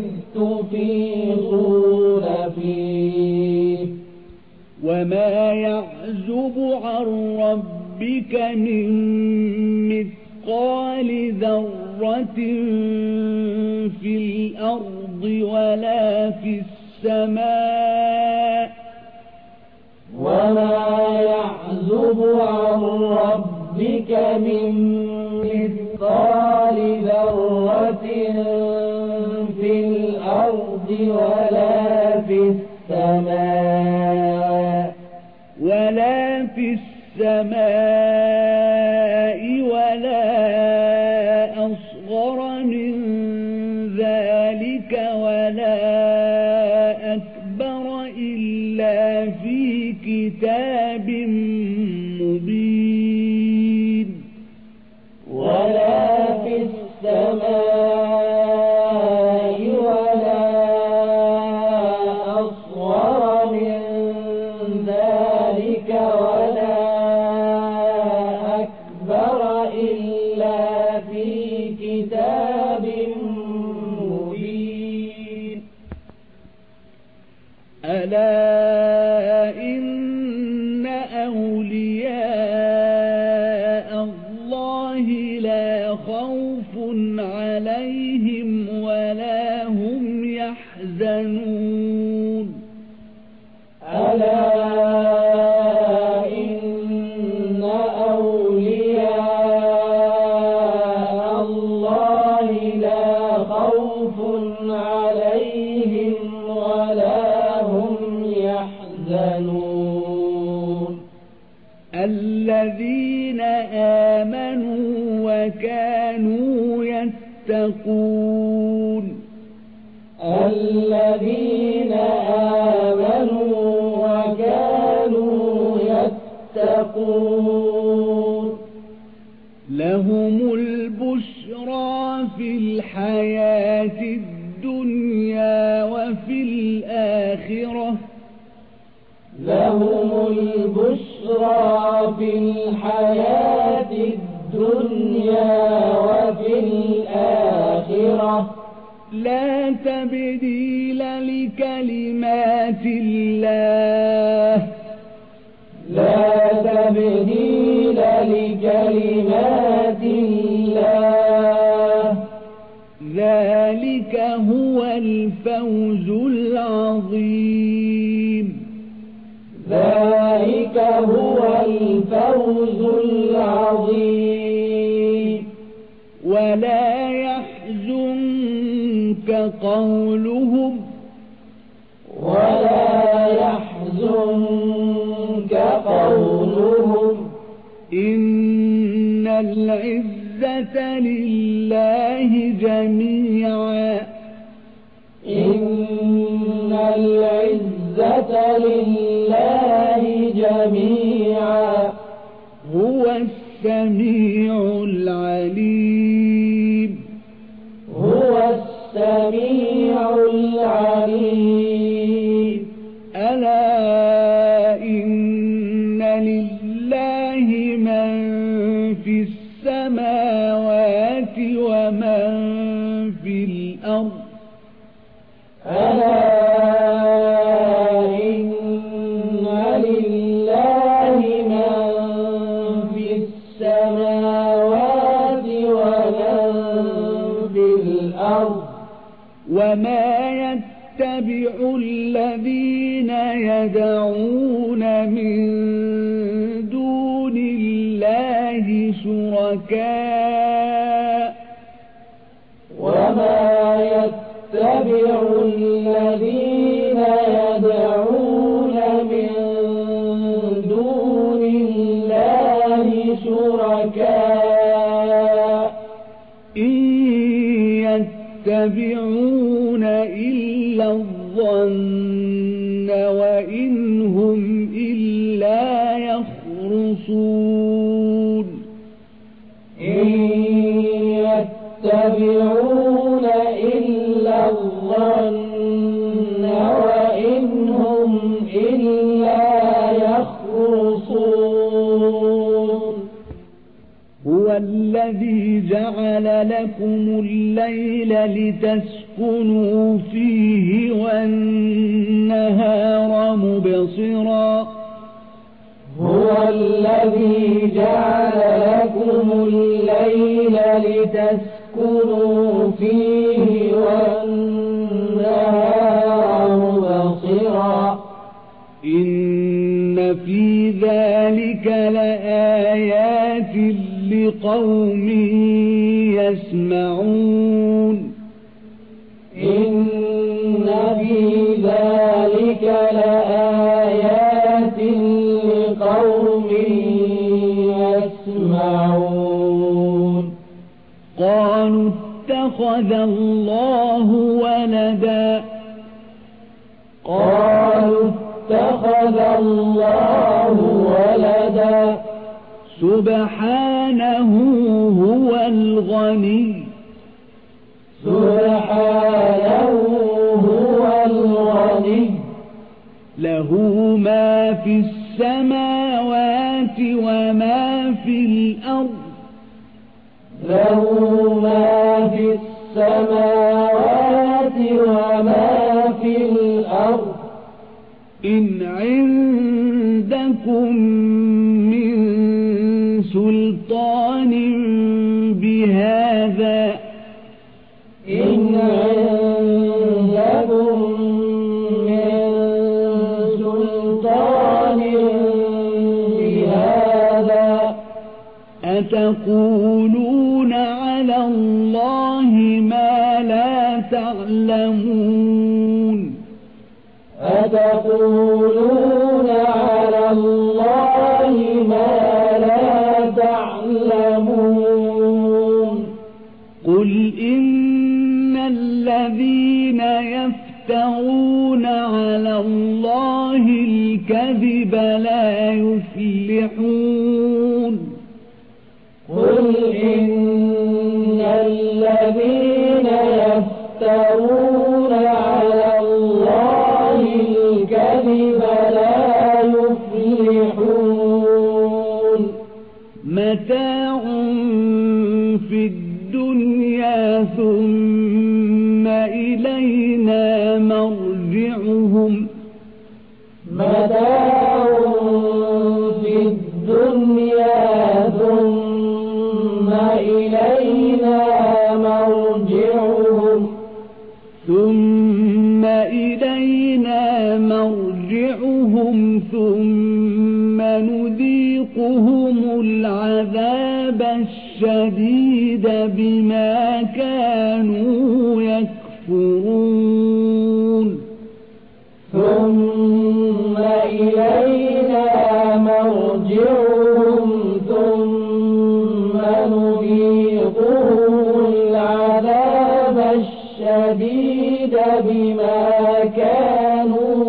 تفيضون فيه وما يعزب عن ربك من مثقال ذرة في الأرض ولا في السماء وما يعزب عن ربك من مثقال ذرة في الأرض ولا في السماء ولا في السماء ولا أصغر من ذلك ولا أكبر إلا في كتاب مبين الذين آمنوا وكانوا يتقون الذين آمنوا وكانوا يتقون لهم البشرى في الحياة الدنيا وفي الآخرة لهم البشرى في الحياة الدنيا وفي الآخرة لا تبديل لكلمات الله لا تبديل لكلمات الله ذلك هو الفوز العظيم ذلك هو الفوز العظيم ولا يحزنك قولهم ولا يحزنك قولهم إن العزة لله جميعا إن العزة لله جميعا هو السميع العليم هو السميع العليم ألا إن لله من في السماوات ومن في الأرض ألا إن لله من في السماوات ومن في الأرض وما يتبع الذين يدعون من دون الله شركاء وما يتبع الذين يدعون من دون الله شركاء إن يتبعون إلا الظن وإن هم إلا يخرصون إن يتبعون إلا الظن وإن هم إلا يخرصون هو الذي جعل لكم الليل لتسكنوا فيه والنهار مبصرا هو الذي جعل لكم الليل لتسكنوا فيه والنهار مبصرا إن في ذلك لآيات لقوم يسمعون إن في ذلك لآيات لقوم يسمعون قالوا اتخذ الله ولدا قالوا اتخذ الله ولدا سبحانه هو الغني سبحانه هو الغني له ما في السماوات وما في الأرض له ما في السماوات وما في الأرض إن عندكم من سلطان بهذا إن عندكم من سلطان بهذا أتقولون على الله ما لا تعلمون أتقولون على الله ما لا تعلمون قل إن الذين يفترون على الله الكذب لا يفلحون قل إن الذين يفترون على الله الكذب لا يفلحون متاع في الدنيا ثم إلينا مرجعهم متاع في الدنيا ثم إلينا مرجعهم ثم إلينا مرجعهم ثم نذيقهم العذاب الشديد بما كانوا يكفرون ثم إلينا مرجعهم ثم نذيقهم العذاب الشديد بما كانوا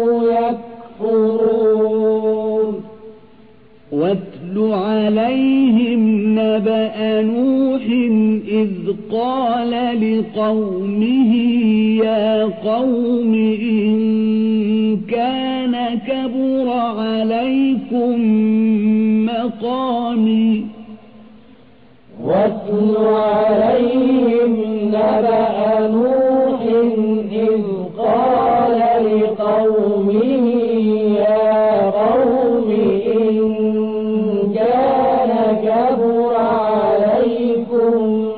يكفرون واتل عليهم نبأ نوح إذ قال لقومه يا قوم إن كان كبر عليكم مقامي واتل عليهم نبأ نوح إذ قال لقومه يا قوم إن كان كبر عليكم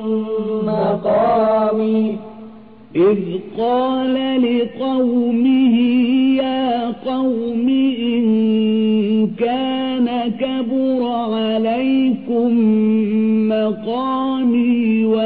مقامي إذ قال لقومه يا قوم إن كان كبر عليكم مقامي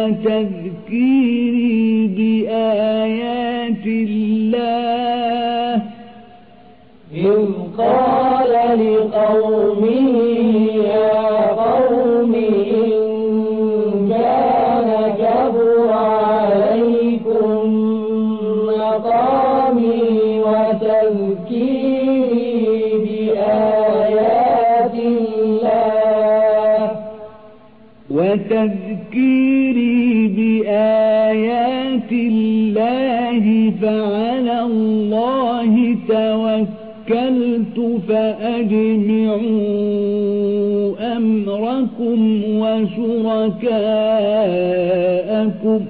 وتذكيري بآيات الله إذ قال لقومه يا قوم إن كان كبر عليكم مقامي وتذكيري بآيات الله وتذكيري بآيات الله فعلى الله توكلت فأجمعوا أمركم وشركاءكم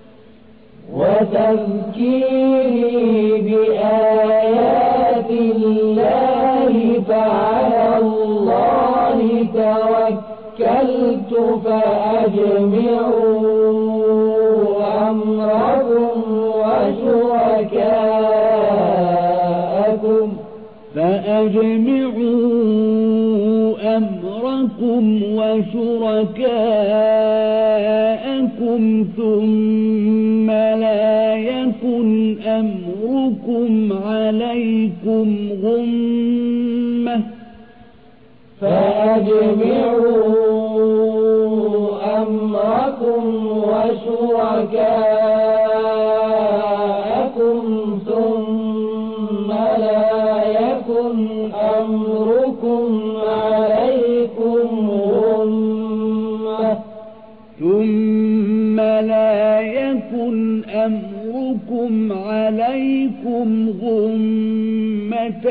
وتذكيري بآيات الله فعلى الله توكلت فأجمعوا أمركم وشركاءكم فأجمعوا أمركم وشركاءكم ثم لا يكن أمركم عليكم غمة فأجمعوا أمركم وشركاءكم ثم لا يكن أمركم عليكم غمة ثم لا يكن أمركم عليكم غمة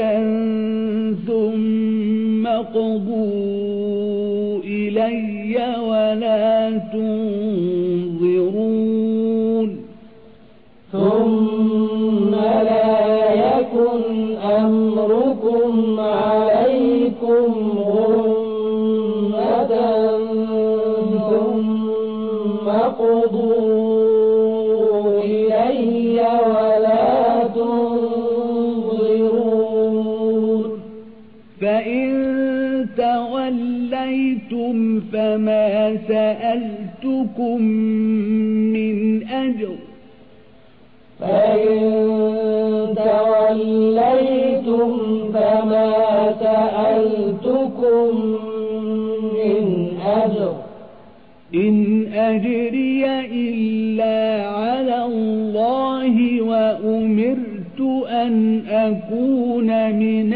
ثم قضوا إلي ولا تنظرون ثم لا يكن أمركم عليكم غمة ثم قضوا إلي ولا تنظرون فإن توليتم فما سألتكم من أجر فإن توليتم فما سألتكم من أجر إن أجري إلا على الله وأمرت أن أكون من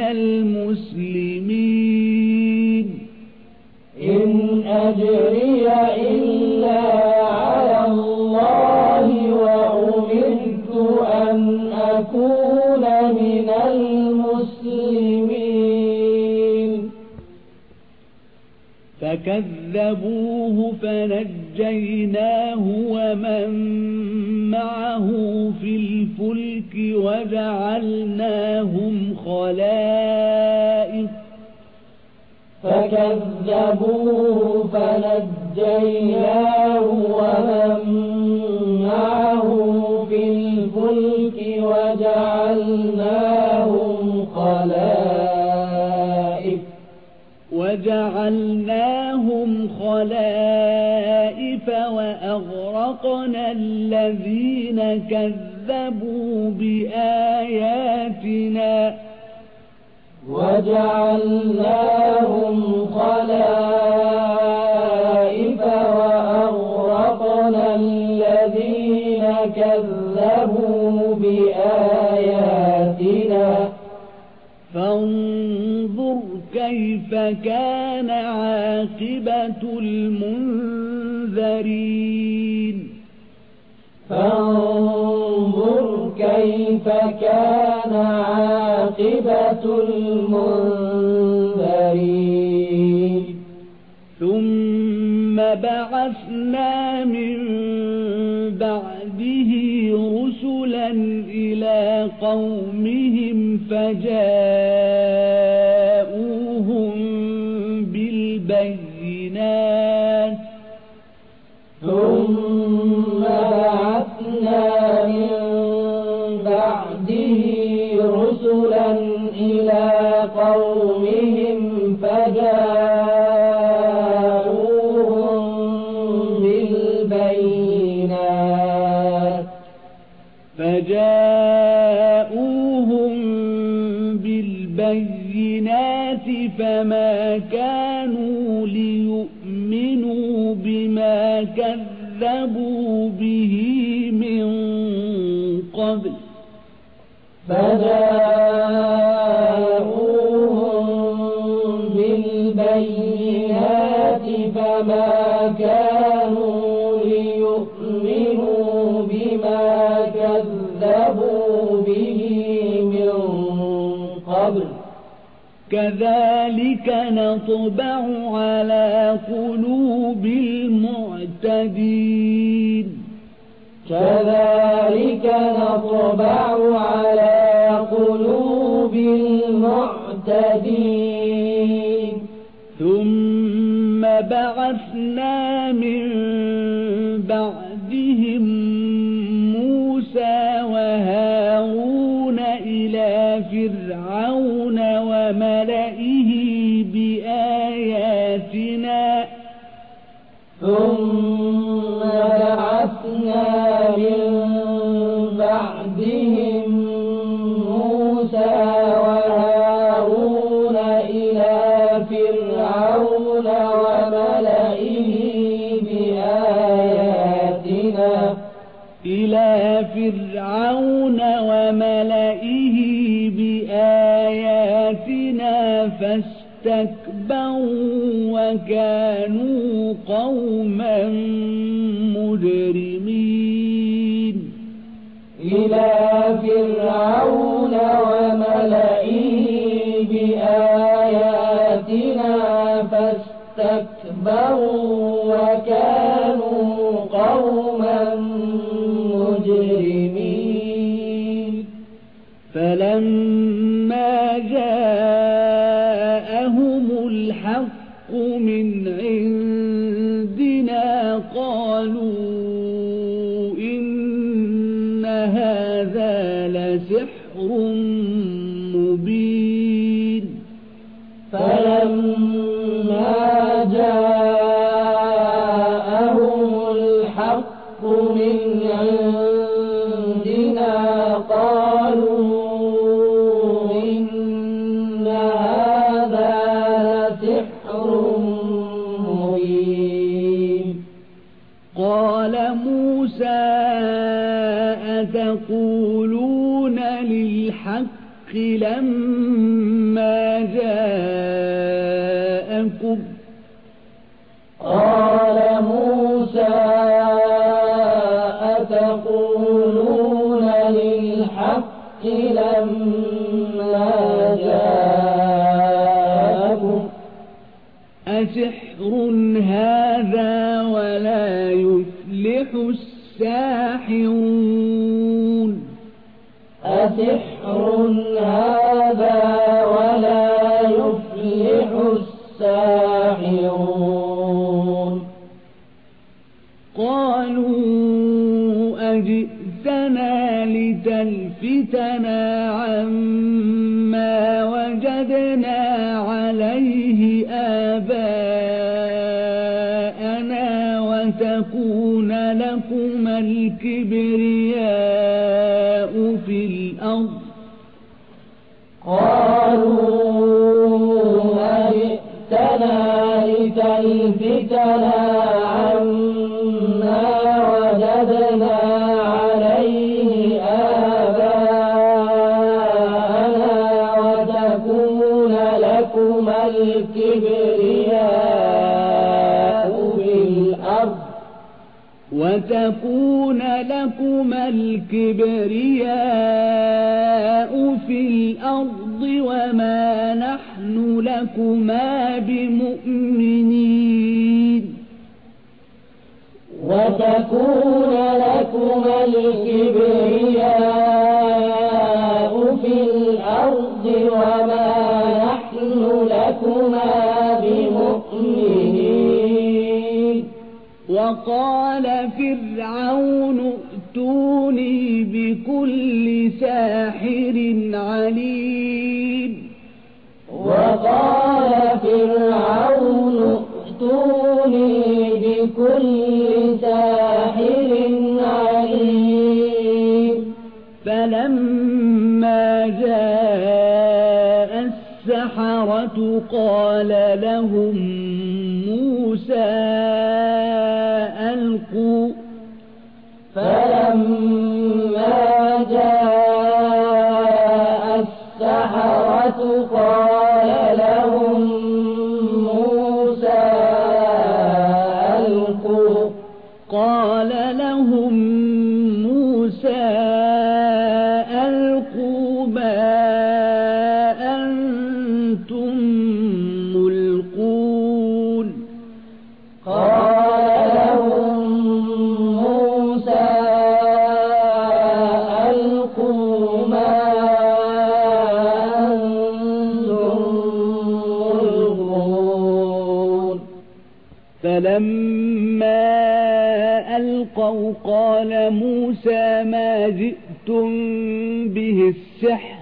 المسلمين إن أجري إلا على الله وأمرت أن أكون من المسلمين فكذبوه فنجيناه ومن معه في الفلك وجعلناهم خلائف فكذبوه فنجيناه ومن معه في الفلك وجعلناهم خلائف وجعلناهم خلائف وأغرقنا الذين كذبوا بآياتنا وجعلناهم خلائف وأغرقنا الذين كذبوا بآياتنا فانظر كيف كان عاقبة المنذرين فانظر كيف كان عاقبة المنذرين ثم بعثنا من بعده رسلا إلى قومهم فجاءوهم بالبينات ثم بعثنا من بعده رسلا إلى قومهم فجاءوهم بالبينات فجاءوهم بالبينات فما كانوا ليؤمنوا بما كذبوا به من قبل فجاءوهم بالبينات فما كانوا ليؤمنوا بما كذبوا به من قبل كذلك نطبع على قلوب المعتدين كذلك نطبع على قلوب المعتدين ثم بعثنا من بعدهم موسى وهارون إلى فرعون وملئه بآياتنا ثم بعثنا من بعدهم موسى وهارون إلى فرعون وملئه بآياتنا إلى فرعون وملئه بآياتنا فاستكبروا وكانوا قوما مجرمين إلى فرعون وملئه بآياتنا فاستكبروا وكانوا قوما مجرمين فلما جاءهم الحق من عندنا قالوا إن هذا لسحر مبين فلما جاءهم الحق من عندنا قالوا إن هذا لسحر مبين قال موسى أتقولون للحق لما جاءكم قال موسى أتقولون للحق لما جاءكم أسحر هذا ولا يفلح الساحرون أسحر هذا ولا يفلح الساحرون قالوا أجئتنا لتلفتنا عما وجدنا عليه آباءنا وتكون لكما الكبرياء في الأرض قالوا أجئتنا لتلفتنا عما وجدنا عليه آباءنا وتكون لكما الكبرياء في الأرض وتكون لكما الكبرياء في الأرض وما نحن لكما بمؤمنين وتكون لكما الكبرياء في الأرض وما نحن لكما بمؤمنين وقال فرعون ائتوني بكل ساحر عليم وقال فرعون ائتوني بكل ساحر عليم فلما جاء السحرة قال لهم موسى ألقوا فلما جاء السحرة قال لهم موسى ألقوا قال لهم موسى ألقوا ما أنتم ملقون قال لهم موسى ألقوا ما أنتم ملقون فلما ألقوا قال موسى ما جئتم به السحر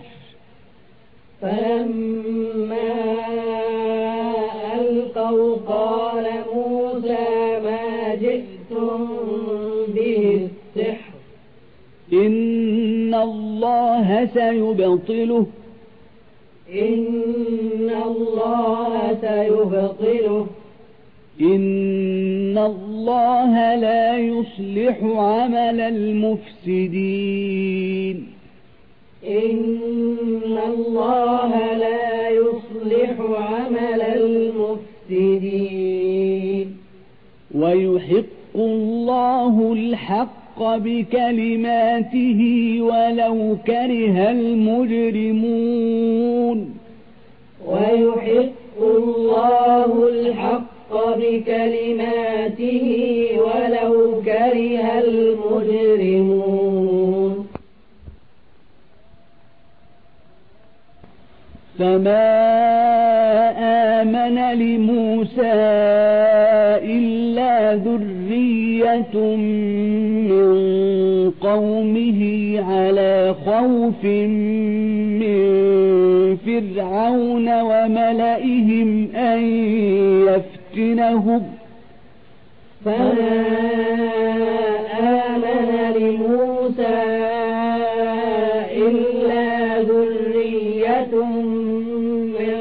فلما ألقوا قال موسى ما جئتم به السحر إن الله سيبطله إن الله سيبطله إن الله لا يصلح عمل المفسدين إن الله لا يصلح عمل المفسدين ويحق الله الحق بكلماته ولو كره المجرمون ويحق الله الحق بكلماته ولو كره المجرمون فما آمن لموسى إلا ذرية من قومه على خوف من فرعون وملئهم أن يفتنهم فما آمن لموسى إلا ذرية من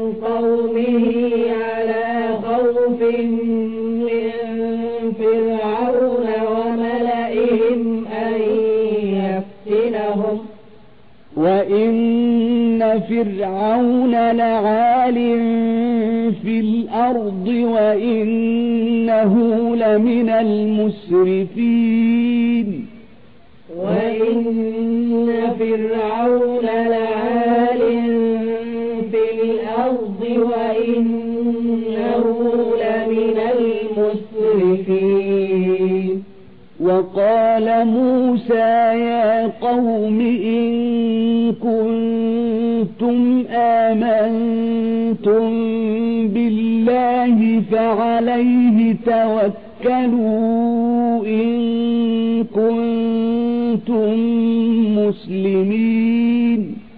قومه على خوف من فرعون فرعون لعال في الأرض وإنه لمن المسرفين وإن فرعون لعال في الأرض وإنه لمن المسرفين وقال موسى يا قوم إن كنتم آمنتم بالله فعليه توكلوا إن كنتم مسلمين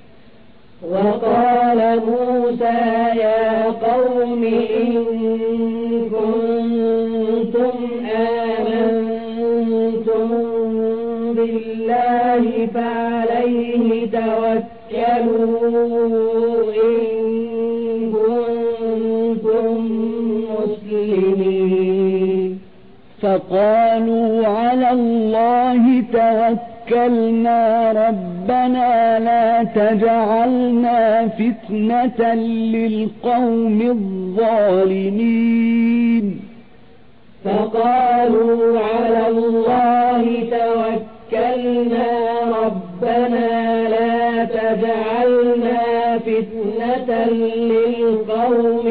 وقال موسى يا قوم إن كنتم آمنتم بالله فعليه توكلوا إن كنتم مسلمين فقالوا على الله توكلنا ربنا لا تجعلنا فتنة للقوم الظالمين فقالوا على الله توكلنا ربنا لا تجعلنا فتنة للقوم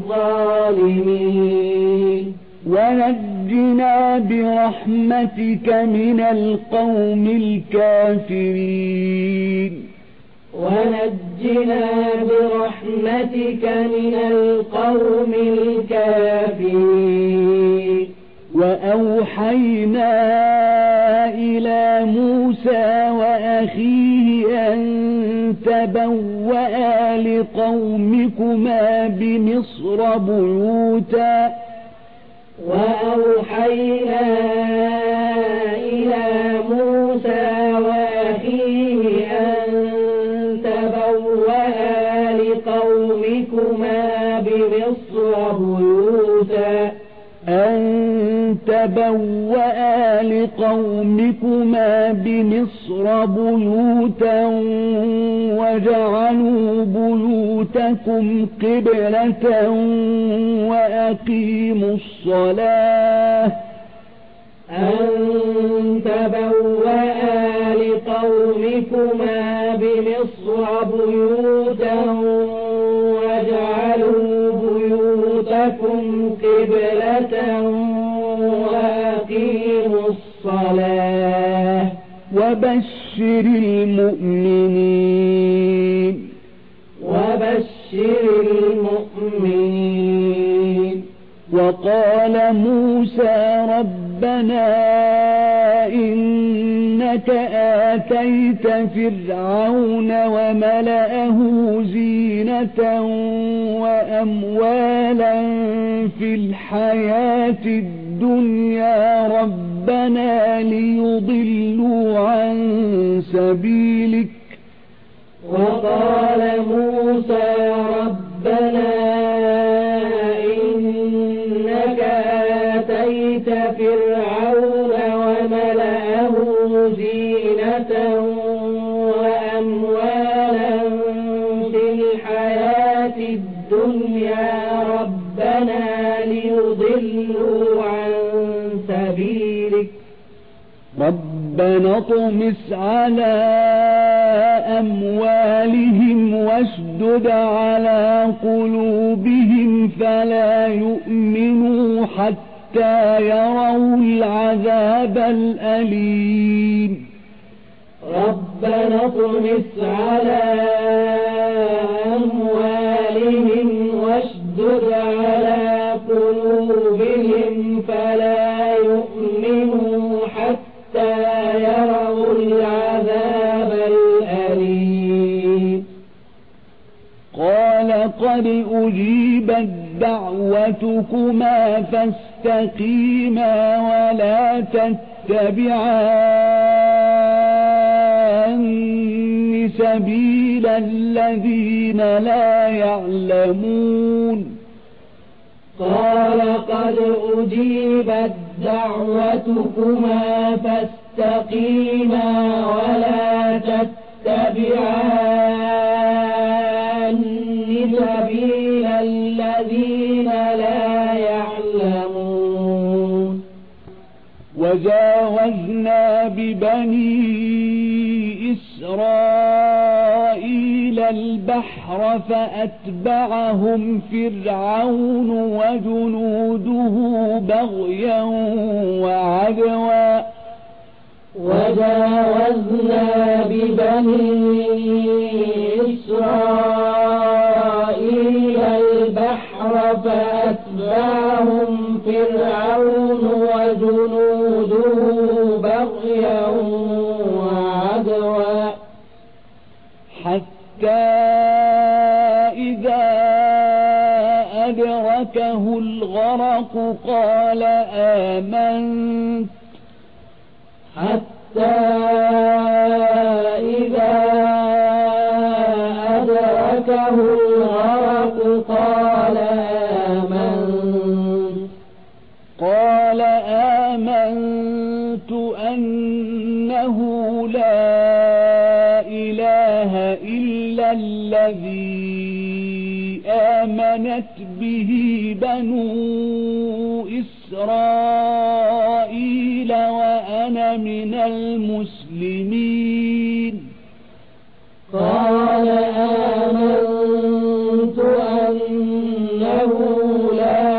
الظالمين ونجنا برحمتك من القوم الكافرين ونجنا برحمتك من القوم الكافرين وأوحينا إلى موسى وأخيه أن تبوأ لقومكما بمصر بيوتا وأوحينا إلى موسى وأخيه أن تبوأ لقومكما بمصر بيوتا أن تبوأ لقومكما بمصر بيوتا وجعلوا بيوتكم قبلة وأقيموا الصلاة أن تبوأ لقومكما بمصر بيوتا وجعلوا بيوتكم قبلة وأقيموا الصلاة وبشر المؤمنين وبشر المؤمنين وقال موسى ربنا إنك آتيت فرعون وملأه زينة وأموالا في الحياة الدنيا ربنا ليضلوا عن سبيلك وقال موسى ربنا إنك آتيت فرعون وملأه زينة وأموالا في الحياة الدنيا ربنا ليضلوا عن سبيلك ربنا اطمس على أموالهم واشدد على قلوبهم فلا يؤمنوا حتى يروا العذاب الأليم ربنا اطمس على أموالهم واشدد على قلوبهم فلا يؤمنوا حتى يروا العذاب الأليم قال قد أجيبت دعوتكما فاستقيما ولا تتبعان سبيل الذين لا يعلمون قال قد أجيبت دعوتكما فاستقيما ولا تتبعان وجاوزنا ببني إسرائيل البحر فأتبعهم فرعون وجنوده بغيا وعدوا وجاوزنا ببني إسرائيل البحر فأتبعهم فرعون وجنوده بغيا وعدوا حتى إذا أدركه الغرق قال آمنت حتى إذا أدركه الغرق قال آمنت قال آمنت أنه لا إله إلا الذي آمنت به بنو إسرائيل وأنا من المسلمين قال آمنت أنه لا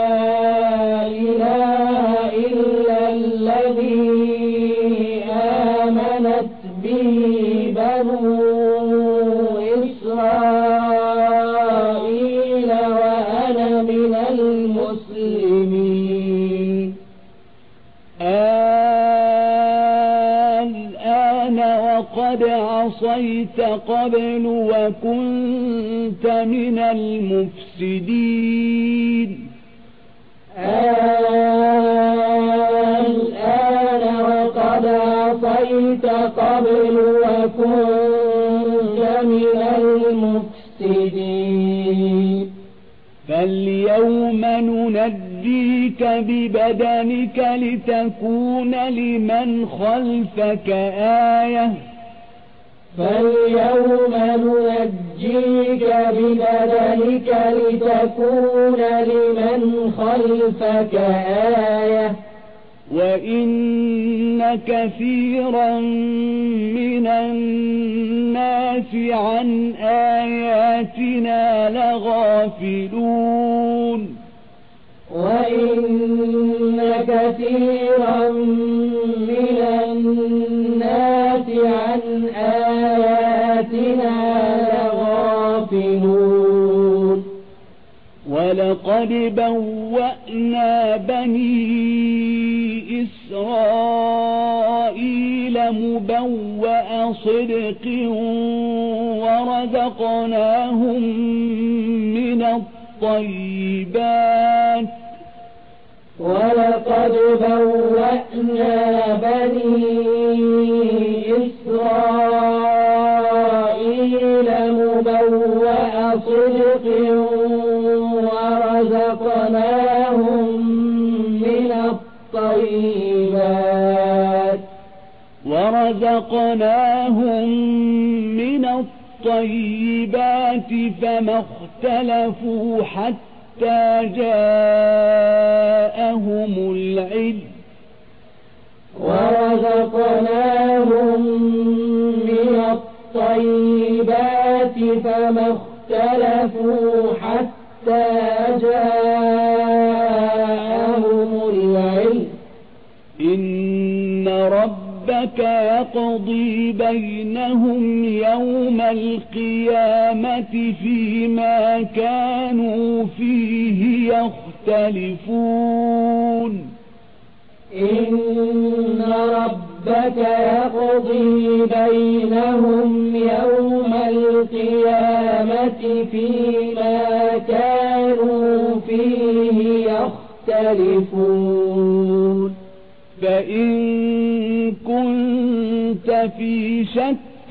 إله إلا الذي آمنت به بنو إسرائيل وأنا من المسلمين الآن وقد عصيت قبل وكنت من المفسدين الآن وقد عصيت قبل وكنت من المفسدين فاليوم ننجيك ببدنك لتكون لمن خلفك آية فاليوم ننجيك ببدنك لتكون لمن خلفك آية وإن كثيرا من الناس عن آياتنا لغافلون وإن كثيرا من الناس عن آياتنا لغافلون ولقد بوأنا بني إسرائيل مبوأ صدق ورزقناهم من الطيبات ولقد بوأنا بني إسرائيل مبوأ صدق ورزقناهم من الطيبات ورزقناهم من الطيبات فما اختلفوا حتى جاءهم العلم ورزقناهم من الطيبات فما اختلفوا حتى جاءهم العلم إن ربك يقضي بينهم يوم القيامة فيما كانوا فيه يختلفون إن ربك يقضي بينهم يوم القيامة فيما كانوا فيه يختلفون فإن كنت في شك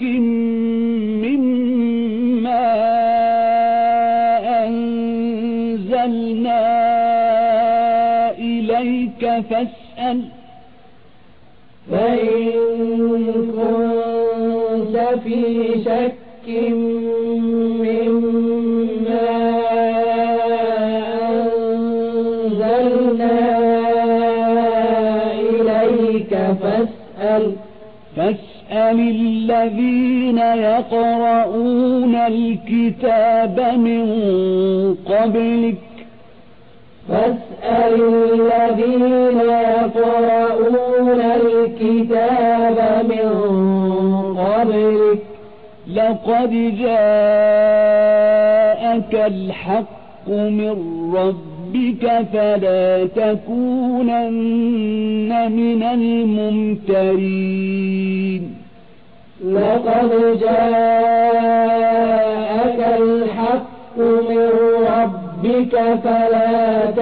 مما أنزلنا إليك فاسأل فإن كنت في شك مما أنزلنا إليك فاسأل فاسأل الذين يقرؤون الكتاب من قبلك فاسأل الذين يقرؤون الكتاب من قبلك لقد جاءك الحق من ربك فلا تكونن من الممترين لقد جاءك الحق من ربك فلا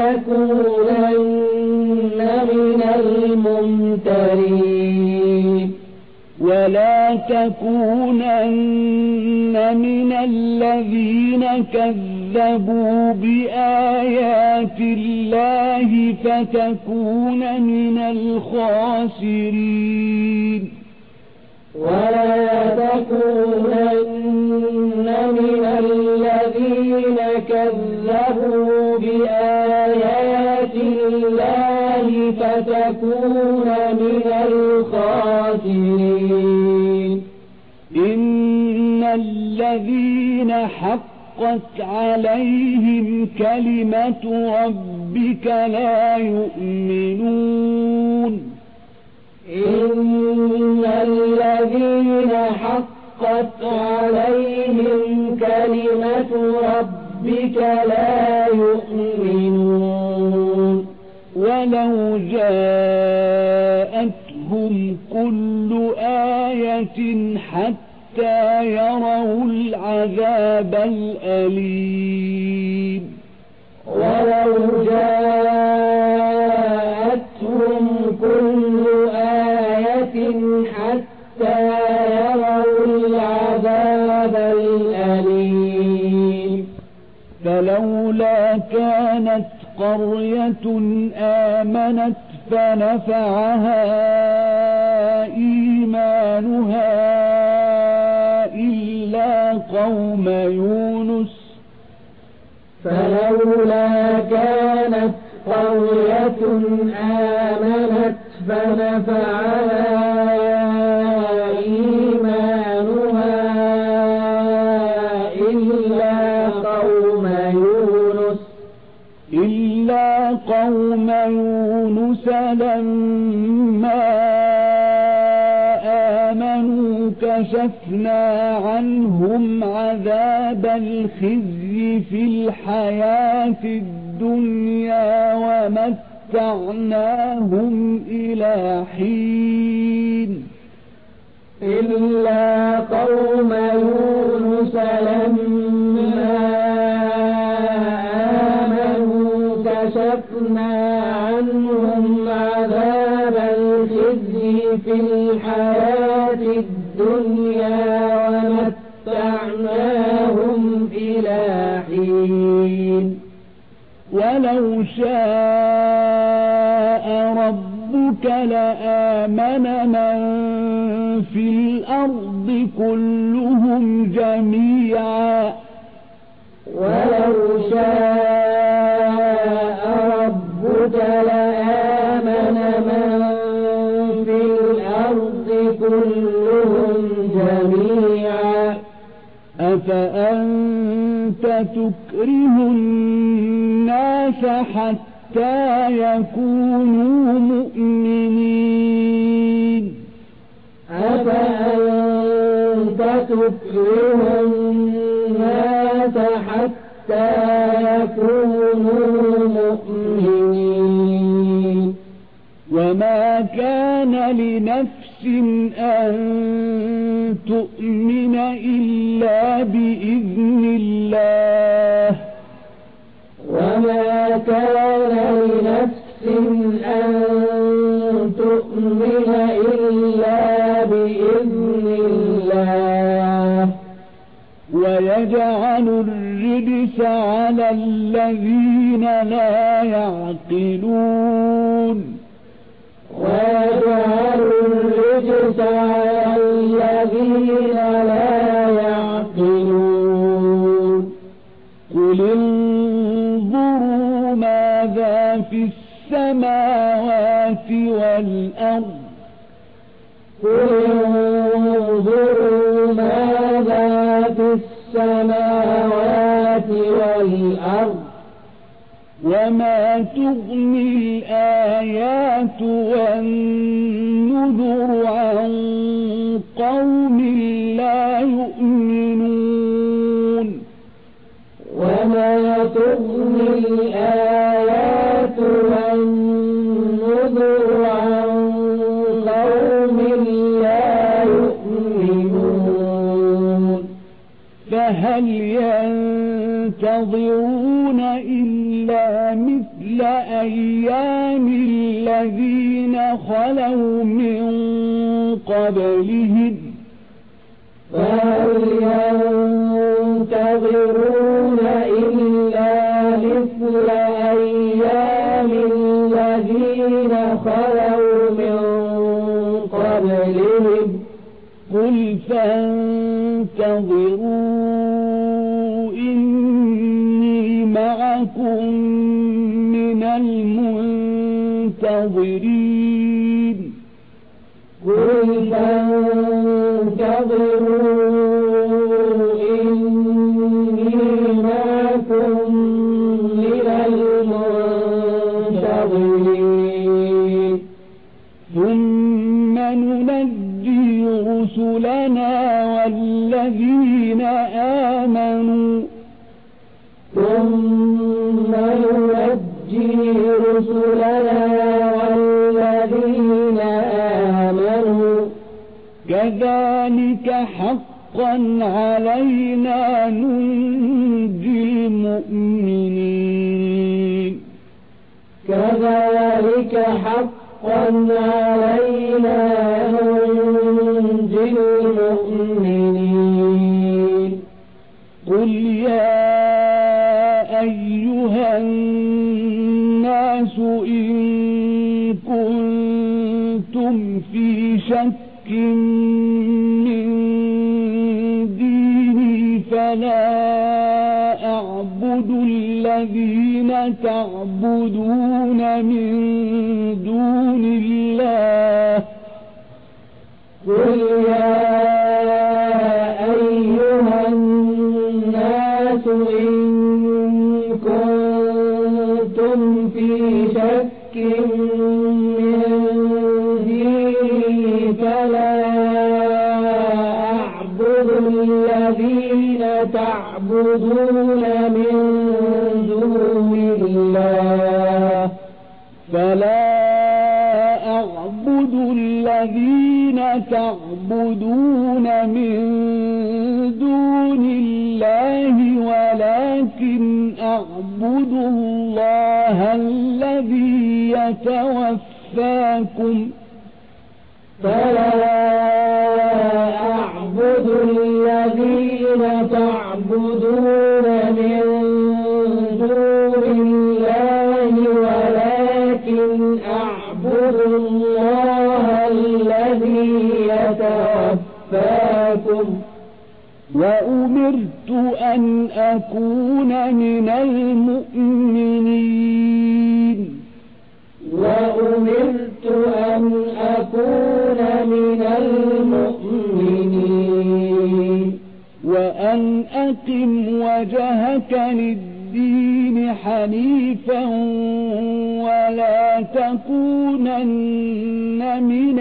تكونن من الممترين ولا تكونن من الذين كذبوا بآيات الله فتكون من الخاسرين ولا تكونن من الذين كذبوا بآيات الله فتكون من الخاسرين إن الذين حقت عليهم كلمة ربك لا يؤمنون إن الذين حقت عليهم كلمة ربك لا يؤمنون ولو جاءتهم كل آية حتى يروا العذاب الأليم ولو جاءتهم كل آية حتى يروا العذاب الأليم فلولا كانت قرية آمنت فنفعها إيمانها إلا قوم يونس فلولا كانت قرية آمنت فنفعها إيمانها إلا قوم يونس إلا قوم يونس لما آمنوا كشفنا عنهم عذاب الخزي في الحياة الدنيا ومتعناهم إلى حين إلا قوم يونس لما آمنوا كشفنا عنهم عذاب الخزي في الحياة الدنيا ومتعناهم إلى حين ولو شاء ربك لآمن من في الأرض كلهم جميعا ولو شاء ربك لآمن من في الأرض كلهم جميعا أفأنت تكره الناس حتى يكونوا مؤمنين أفأنت تكره الناس حتى يكونوا مؤمنين وما كان لنفس أن تؤمن إلا بإذن الله وما كان لنفس أن تؤمن إلا بإذن الله ويجعل الرجس على الذين لا يعقلون ويجعل الرجس على الذين لا يعقلون قل انظروا ماذا في السماوات والأرض قل انظروا ماذا في السماوات والأرض وما تغني الآيات والنذر عن قوم لا يؤمنون وما تغني الآيات والنذر عن قوم لا يؤمنون فهل ينتظرون إلا مثل أيام الذين خلوا من قبلهم فهل ينتظرون إلا مثل أيام الذين خلوا من قبلهم قل فانتظروا إني معكم من المنتظرين قل فانتظروا إني معكم من المنتظرين ثم ننجي رسلنا والذين آمنوا ثم ننجي رسلنا والذين آمنوا كذلك حقا علينا ننجي المؤمنين كذلك حقا علينا ننجي المؤمنين قل يا أيها الناس إن كنتم في شك من ديني فلا أعبد الذين تعبدون من دون الله قل يا أيها الناس إن كنتم في شك من ديني فلا أعبد الذين تعبدون من دون الله فلا أعبد الذين تعبدون من دون الله ولكن أعبد الله الذي يتوفاكم فلا أعبد الذين تعبدون من دون الله ولكن أعبد الله الذي يتوفاكم وأمرت أن أكون من المؤمنين وأمرت أن أكون من المؤمنين وأن أقم وجهك للدين حنيفا ولا تكونن من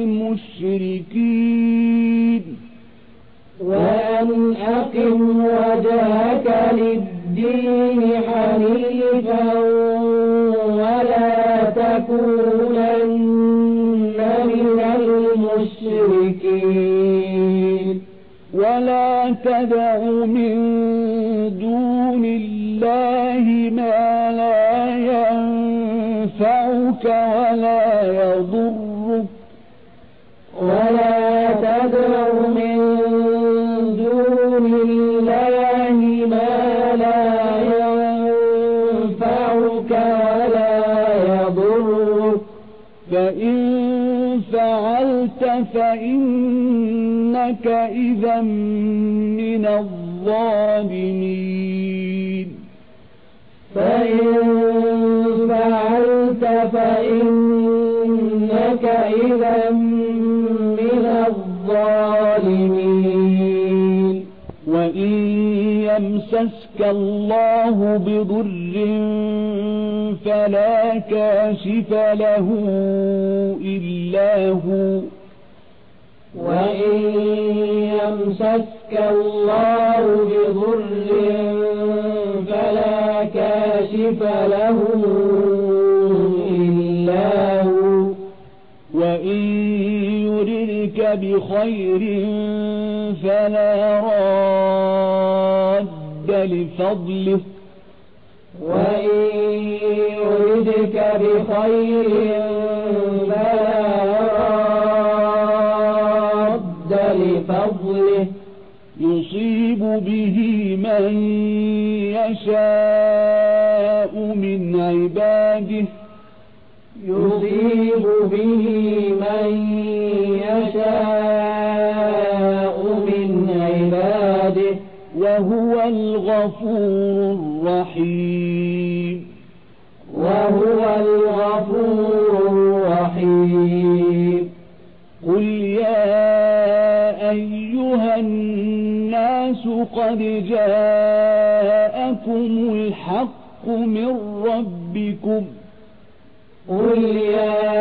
المشركين وأن أقم وجهك للدين حنيفا ولا تكونن من المشركين ولا تدع من دون الله ما لا ينفعك ولا يضرك ولا تدع من دون الله ما لا ينفعك ولا يضرك فإن فعلت فإنك إذا من الظالمين فإن فعلت فإنك إذا من يمسسك الله بضر فلا كاشف له إلا هو وإن يمسسك الله بضر فلا كاشف له إلا هو وإن يردك بخير فلا راد لفضله وإن يردك بخير فلا راد لفضله يصيب به من يشاء من عباده يصيب به من يشاء من عباده وهو الغفور الرحيم وهو الغفور الرحيم قل يا أيها الناس قد جاءكم الحق من ربكم قل يا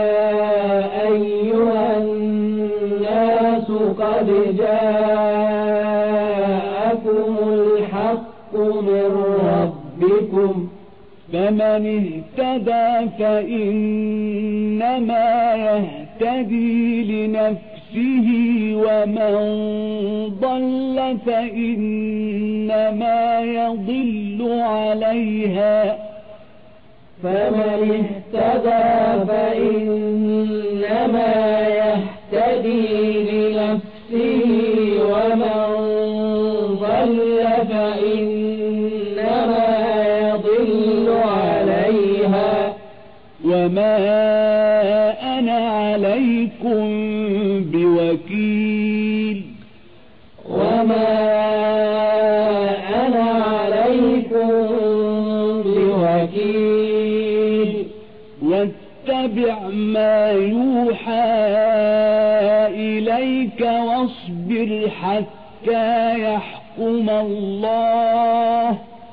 أيها الناس قد جاءكم الحق من ربكم فمن اهتدى فإنما يهتدي لنفسه ومن ضل فإنما يضل عليها فمن اهتدى فإنما يهتدي لنفسه ومن ضل فإنما يضل عليها وما أنا عليكم بوكيل وما أنا عليكم بوكيل واتبع ما يوحى إليك واصبر حتى يحكم الله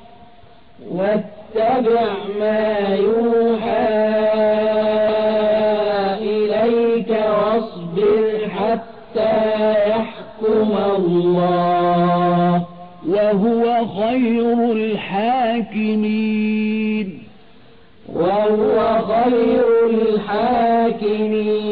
واتبع ما يوحى إليك واصبر حتى يحكم الله وهو خير الحاكمين وهو خير الحاكمين